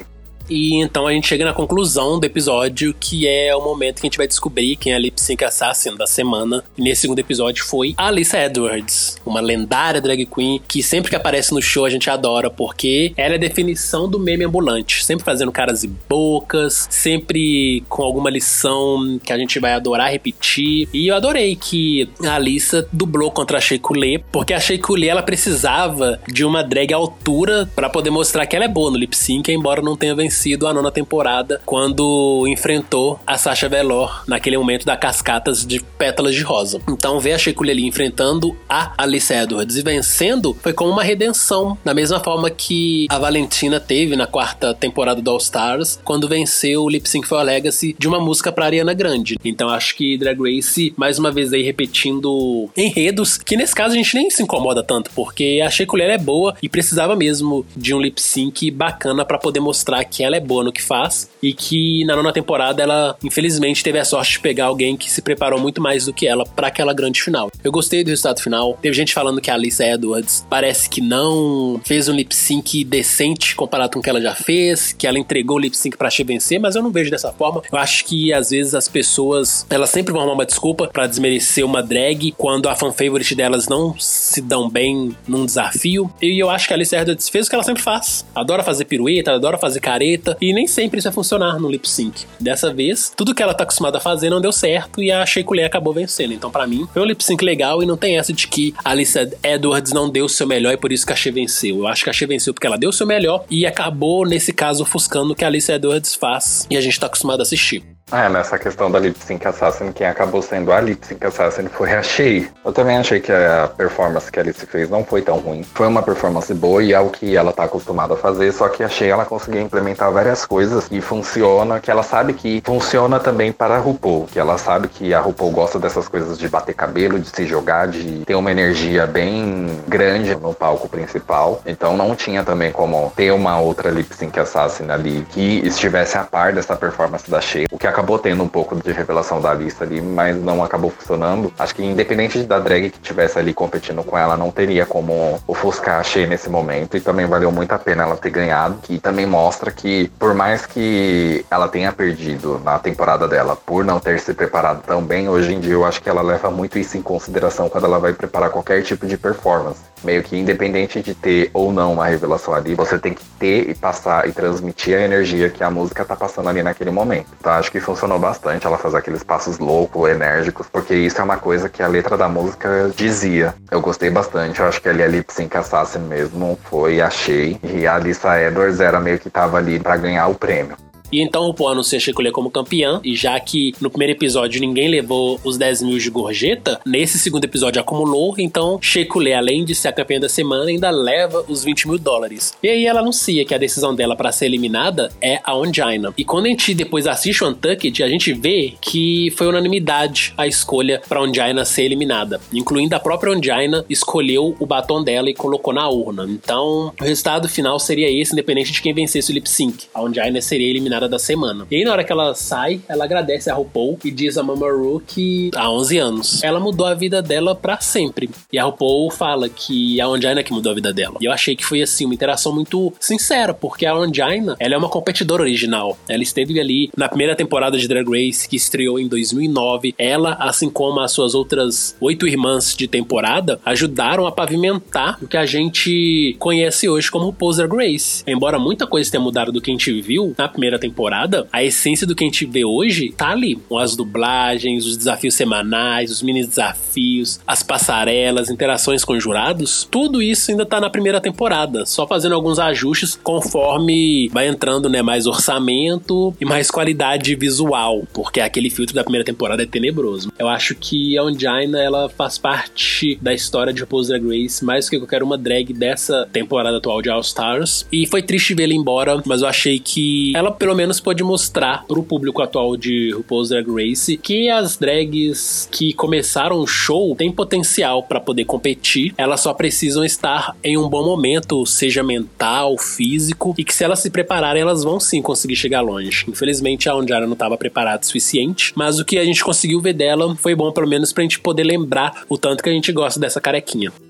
E então a gente chega na conclusão do episódio, que é o momento que a gente vai descobrir quem é a Lip Sync Assassin da semana. E nesse segundo episódio foi a Alyssa Edwards, uma lendária drag queen que sempre que aparece no show a gente adora, porque ela é a definição do meme ambulante, sempre fazendo caras e bocas, sempre com alguma lição que a gente vai adorar repetir. E eu adorei que a Alyssa dublou contra a Shea Coulee, porque a Shea Coulee ela precisava de uma drag à altura pra poder mostrar que ela é boa no lip sync, embora não tenha vencido a nona temporada quando enfrentou a Sasha Velour naquele momento da cascatas de pétalas de rosa. Então ver a Shea Coulee ali enfrentando a Alyssa Edwards e vencendo foi como uma redenção, da mesma forma que a Valentina teve na quarta temporada do All Stars, quando venceu o Lip Sync for Legacy de uma música pra Ariana Grande. Então acho que Drag Race, mais uma vez aí repetindo enredos, que nesse caso a gente nem se incomoda tanto, porque a Shea Coulee é boa e precisava mesmo de um lip sync bacana pra poder mostrar que ela é boa no que faz, e que na nona temporada ela infelizmente teve a sorte de pegar alguém que se preparou muito mais do que ela pra aquela grande final. Eu gostei do resultado final. Teve gente falando que a Alyssa Edwards parece que não fez um lip sync decente comparado com o que ela já fez, que ela entregou o lip sync pra Shea vencer, mas eu não vejo dessa forma. Eu acho que às vezes as pessoas, elas sempre vão arrumar uma desculpa pra desmerecer uma drag quando a fan favorite delas não se dão bem num desafio. E eu acho que a Alyssa Edwards fez o que ela sempre faz. Adora fazer pirueta, adora fazer careta, e nem sempre isso vai funcionar no lip sync. Dessa vez, tudo que ela tá acostumada a fazer não deu certo e a Shea Coulee acabou vencendo. Então pra mim, foi um lip sync legal e não tem essa de que a Alyssa Edwards não deu o seu melhor e por isso que a Shea venceu. Eu acho que a Shea venceu porque ela deu o seu melhor e acabou, nesse caso, ofuscando o que a Alyssa Edwards faz e a gente tá acostumado a assistir. É, nessa questão da Lip Sync Assassin, quem acabou sendo a Lip Sync Assassin foi a Shea. Eu também achei que a performance que a Alice fez não foi tão ruim. Foi uma performance boa e é o que ela tá acostumada a fazer, só que a Shea, ela conseguiu implementar várias coisas e funciona, que ela sabe que funciona também para a RuPaul, que ela sabe que a RuPaul gosta dessas coisas de bater cabelo, de se jogar, de ter uma energia bem grande no palco principal. Então não tinha também como ter uma outra Lip Sync Assassin ali que estivesse a par dessa performance da Shea, o que acabou tendo um pouco de revelação da lista ali, mas não acabou funcionando. Acho que independente da drag que tivesse ali competindo com ela, não teria como ofuscar a Shea nesse momento, e também valeu muito a pena ela ter ganhado, que também mostra que, por mais que ela tenha perdido na temporada dela por não ter se preparado tão bem, hoje em dia eu acho que ela leva muito isso em consideração quando ela vai preparar qualquer tipo de performance. Meio que independente de ter ou não uma revelação ali, você tem que ter e passar e transmitir a energia que a música tá passando ali naquele momento. Então acho que funcionou bastante ela fazer aqueles passos loucos, enérgicos, porque isso é uma coisa que a letra da música dizia. Eu gostei bastante, eu acho que ali a Lip Sync Assassin mesmo foi a Shea, e a Alyssa Edwards era meio que tava ali pra ganhar o prêmio. E então o RuPaul anuncia a Shea Coulee como campeã, e já que no primeiro episódio ninguém levou os dez mil de gorjeta, nesse segundo episódio acumulou, então Shea Coulee, além de ser a campeã da semana, ainda leva os vinte mil dólares. E aí ela anuncia que a decisão dela pra ser eliminada é a Ongina. E quando a gente depois assiste o Untucked, a gente vê que foi unanimidade a escolha pra Ongina ser eliminada, incluindo a própria Ongina escolheu o batom dela e colocou na urna. Então o resultado final seria esse, independente de quem vencesse o lip sync. A Ongina seria eliminada da semana. E aí na hora que ela sai, ela agradece a RuPaul e diz a Mama Ru que há onze anos ela mudou a vida dela pra sempre. E a RuPaul fala que a Ongina que mudou a vida dela. E eu achei que foi assim uma interação muito sincera, porque a Ongina, ela é uma competidora original. Ela esteve ali na primeira temporada de Drag Race, que estreou em dois mil e nove. Ela, assim como as suas outras oito irmãs de temporada, ajudaram a pavimentar o que a gente conhece hoje como RuPaul's Drag Race. Embora muita coisa tenha mudado do que a gente viu na primeira temporada, temporada, a essência do que a gente vê hoje tá ali, com as dublagens, os desafios semanais, os mini desafios, as passarelas, interações com jurados, tudo isso ainda tá na primeira temporada, só fazendo alguns ajustes conforme vai entrando, né, mais orçamento e mais qualidade visual, porque aquele filtro da primeira temporada é tenebroso. Eu acho que a Ongina, ela faz parte da história de RuPaul's Drag Race mais do que qualquer uma drag dessa temporada atual de All Stars, e foi triste ver ela embora, mas eu achei que ela pelo menos pode mostrar pro público atual de RuPaul's Drag Race que as drags que começaram o show têm potencial para poder competir, elas só precisam estar em um bom momento, seja mental, físico, e que se elas se prepararem, elas vão sim conseguir chegar longe. Infelizmente a Ongina não estava preparada o suficiente, mas o que a gente conseguiu ver dela foi bom, pelo menos pra gente poder lembrar o tanto que a gente gosta dessa carequinha.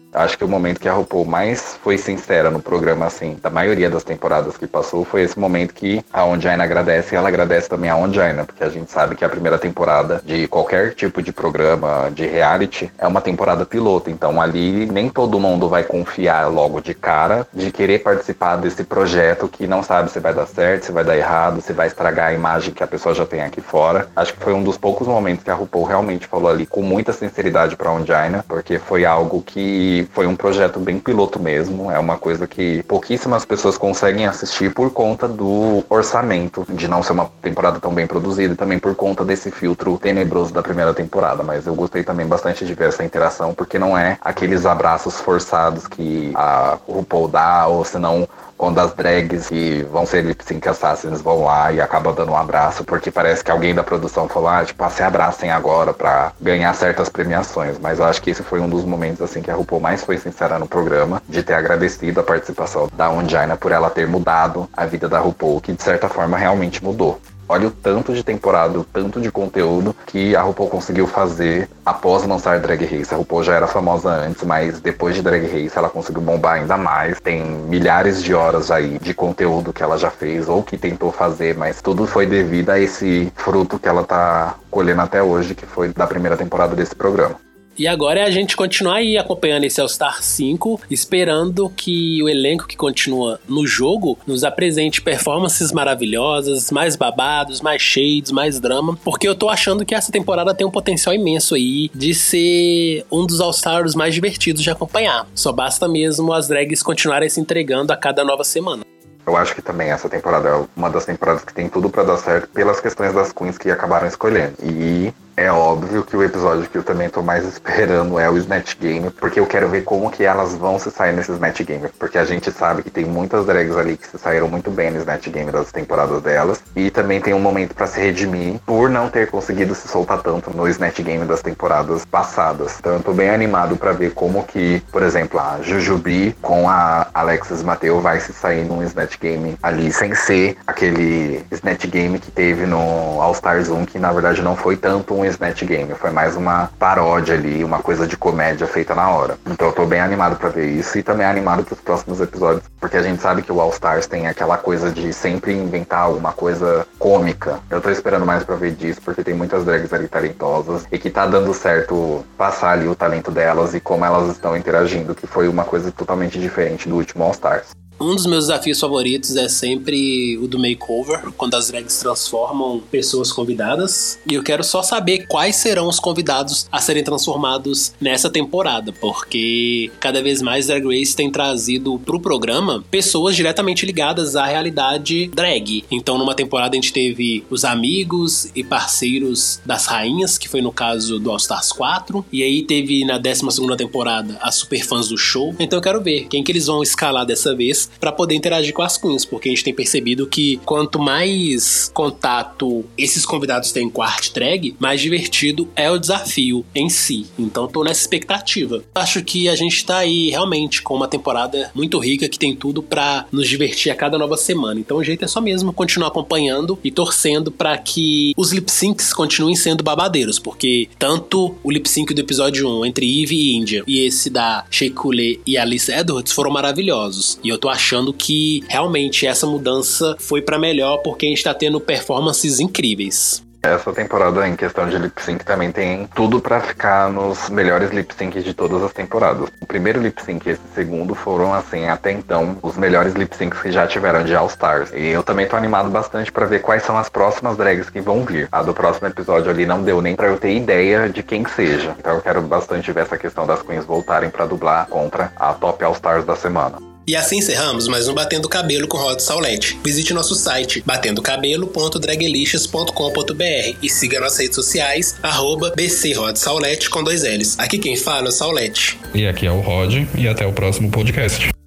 Acho que o momento que a RuPaul mais foi sincera no programa, assim, da maioria das temporadas que passou, foi esse momento que a Ongina agradece e ela agradece também a Ongina, porque a gente sabe que a primeira temporada de qualquer tipo de programa, de reality, é uma temporada piloto. Então ali nem todo mundo vai confiar logo de cara de querer participar desse projeto que não sabe se vai dar certo, se vai dar errado, se vai estragar a imagem que a pessoa já tem aqui fora. Acho que foi um dos poucos momentos que a RuPaul realmente falou ali com muita sinceridade pra Ongina, porque foi algo que foi um projeto bem piloto mesmo, é uma coisa que pouquíssimas pessoas conseguem assistir por conta do orçamento, de não ser uma temporada tão bem produzida e também por conta desse filtro tenebroso da primeira temporada, mas eu gostei também bastante de ver essa interação, porque não é aqueles abraços forçados que a RuPaul dá, ou senão quando as drags que vão ser lip sync assassins vão lá e acabam dando um abraço, porque parece que alguém da produção falou, ah, tipo, ah, se abracem agora pra ganhar certas premiações. Mas eu acho que esse foi um dos momentos, assim, que a RuPaul mais foi sincera no programa, de ter agradecido a participação da Ongina por ela ter mudado a vida da RuPaul, que de certa forma realmente mudou. Olha o tanto de temporada, o tanto de conteúdo que a RuPaul conseguiu fazer após lançar Drag Race. A RuPaul já era famosa antes, mas depois de Drag Race ela conseguiu bombar ainda mais. Tem milhares de horas aí de conteúdo que ela já fez ou que tentou fazer, mas tudo foi devido a esse fruto que ela tá colhendo até hoje, que foi da primeira temporada desse programa. E agora é a gente continuar aí acompanhando esse All Star cinco, esperando que o elenco que continua no jogo nos apresente performances maravilhosas, mais babados, mais shades, mais drama, porque eu tô achando que essa temporada tem um potencial imenso aí de ser um dos All Stars mais divertidos de acompanhar. Só basta mesmo as drags continuarem se entregando a cada nova semana. Eu acho que também essa temporada é uma das temporadas que tem tudo pra dar certo pelas questões das queens que acabaram escolhendo. E é óbvio que o episódio que eu também tô mais esperando é o Snatch Game, porque eu quero ver como que elas vão se sair nesse Snatch Game, porque a gente sabe que tem muitas drags ali que se saíram muito bem no Snatch Game das temporadas delas, e também tem um momento pra se redimir por não ter conseguido se soltar tanto no Snatch Game das temporadas passadas. Então eu tô bem animado pra ver como que, por exemplo, a Jujubee com a Alexis Mateo vai se sair num Snatch Game ali, sem ser aquele Snatch Game que teve no All Stars um, que na verdade não foi tanto um Snatch Game, foi mais uma paródia ali, uma coisa de comédia feita na hora. Então eu tô bem animado pra ver isso e também animado pros próximos episódios, porque a gente sabe que o All Stars tem aquela coisa de sempre inventar alguma coisa cômica. Eu tô esperando mais pra ver disso, porque tem muitas drags ali talentosas e que tá dando certo passar ali o talento delas e como elas estão interagindo, que foi uma coisa totalmente diferente do último All Stars. Um dos meus desafios favoritos é sempre o do makeover, quando as drags transformam pessoas convidadas. E eu quero só saber quais serão os convidados a serem transformados nessa temporada, porque cada vez mais Drag Race tem trazido pro programa pessoas diretamente ligadas à realidade drag. Então numa temporada a gente teve os amigos e parceiros das rainhas, que foi no caso do All Stars quatro. E aí teve na décima segunda temporada as superfãs do show. Então eu quero ver quem que eles vão escalar dessa vez para poder interagir com as queens, porque a gente tem percebido que quanto mais contato esses convidados têm com a arte drag, mais divertido é o desafio em si. Então tô nessa expectativa. Acho que a gente tá aí realmente com uma temporada muito rica que tem tudo para nos divertir a cada nova semana. Então o jeito é só mesmo continuar acompanhando e torcendo para que os lip syncs continuem sendo babadeiros, porque tanto o lip sync do episódio um entre Eve e India e esse da Shea Coulee e Alice Edwards foram maravilhosos. E eu tô achando que realmente essa mudança foi pra melhor, porque a gente tá tendo performances incríveis. Essa temporada, em questão de lip sync, também tem tudo pra ficar nos melhores lip syncs de todas as temporadas. O primeiro lip sync e esse segundo foram, assim, até então, os melhores lip syncs que já tiveram de All Stars. E eu também tô animado bastante pra ver quais são as próximas drags que vão vir. A do próximo episódio ali não deu nem pra eu ter ideia de quem seja. Então eu quero bastante ver essa questão das queens voltarem pra dublar contra a Top All Stars da semana. E assim encerramos mais um Batendo Cabelo com Rod Saulete. Visite nosso site batendo cabelo ponto dragelicious ponto com ponto b r e siga nossas redes sociais, arroba bcrodsaulete com dois L's. Aqui quem fala é o Saulete. E aqui é o Rod, e até o próximo podcast.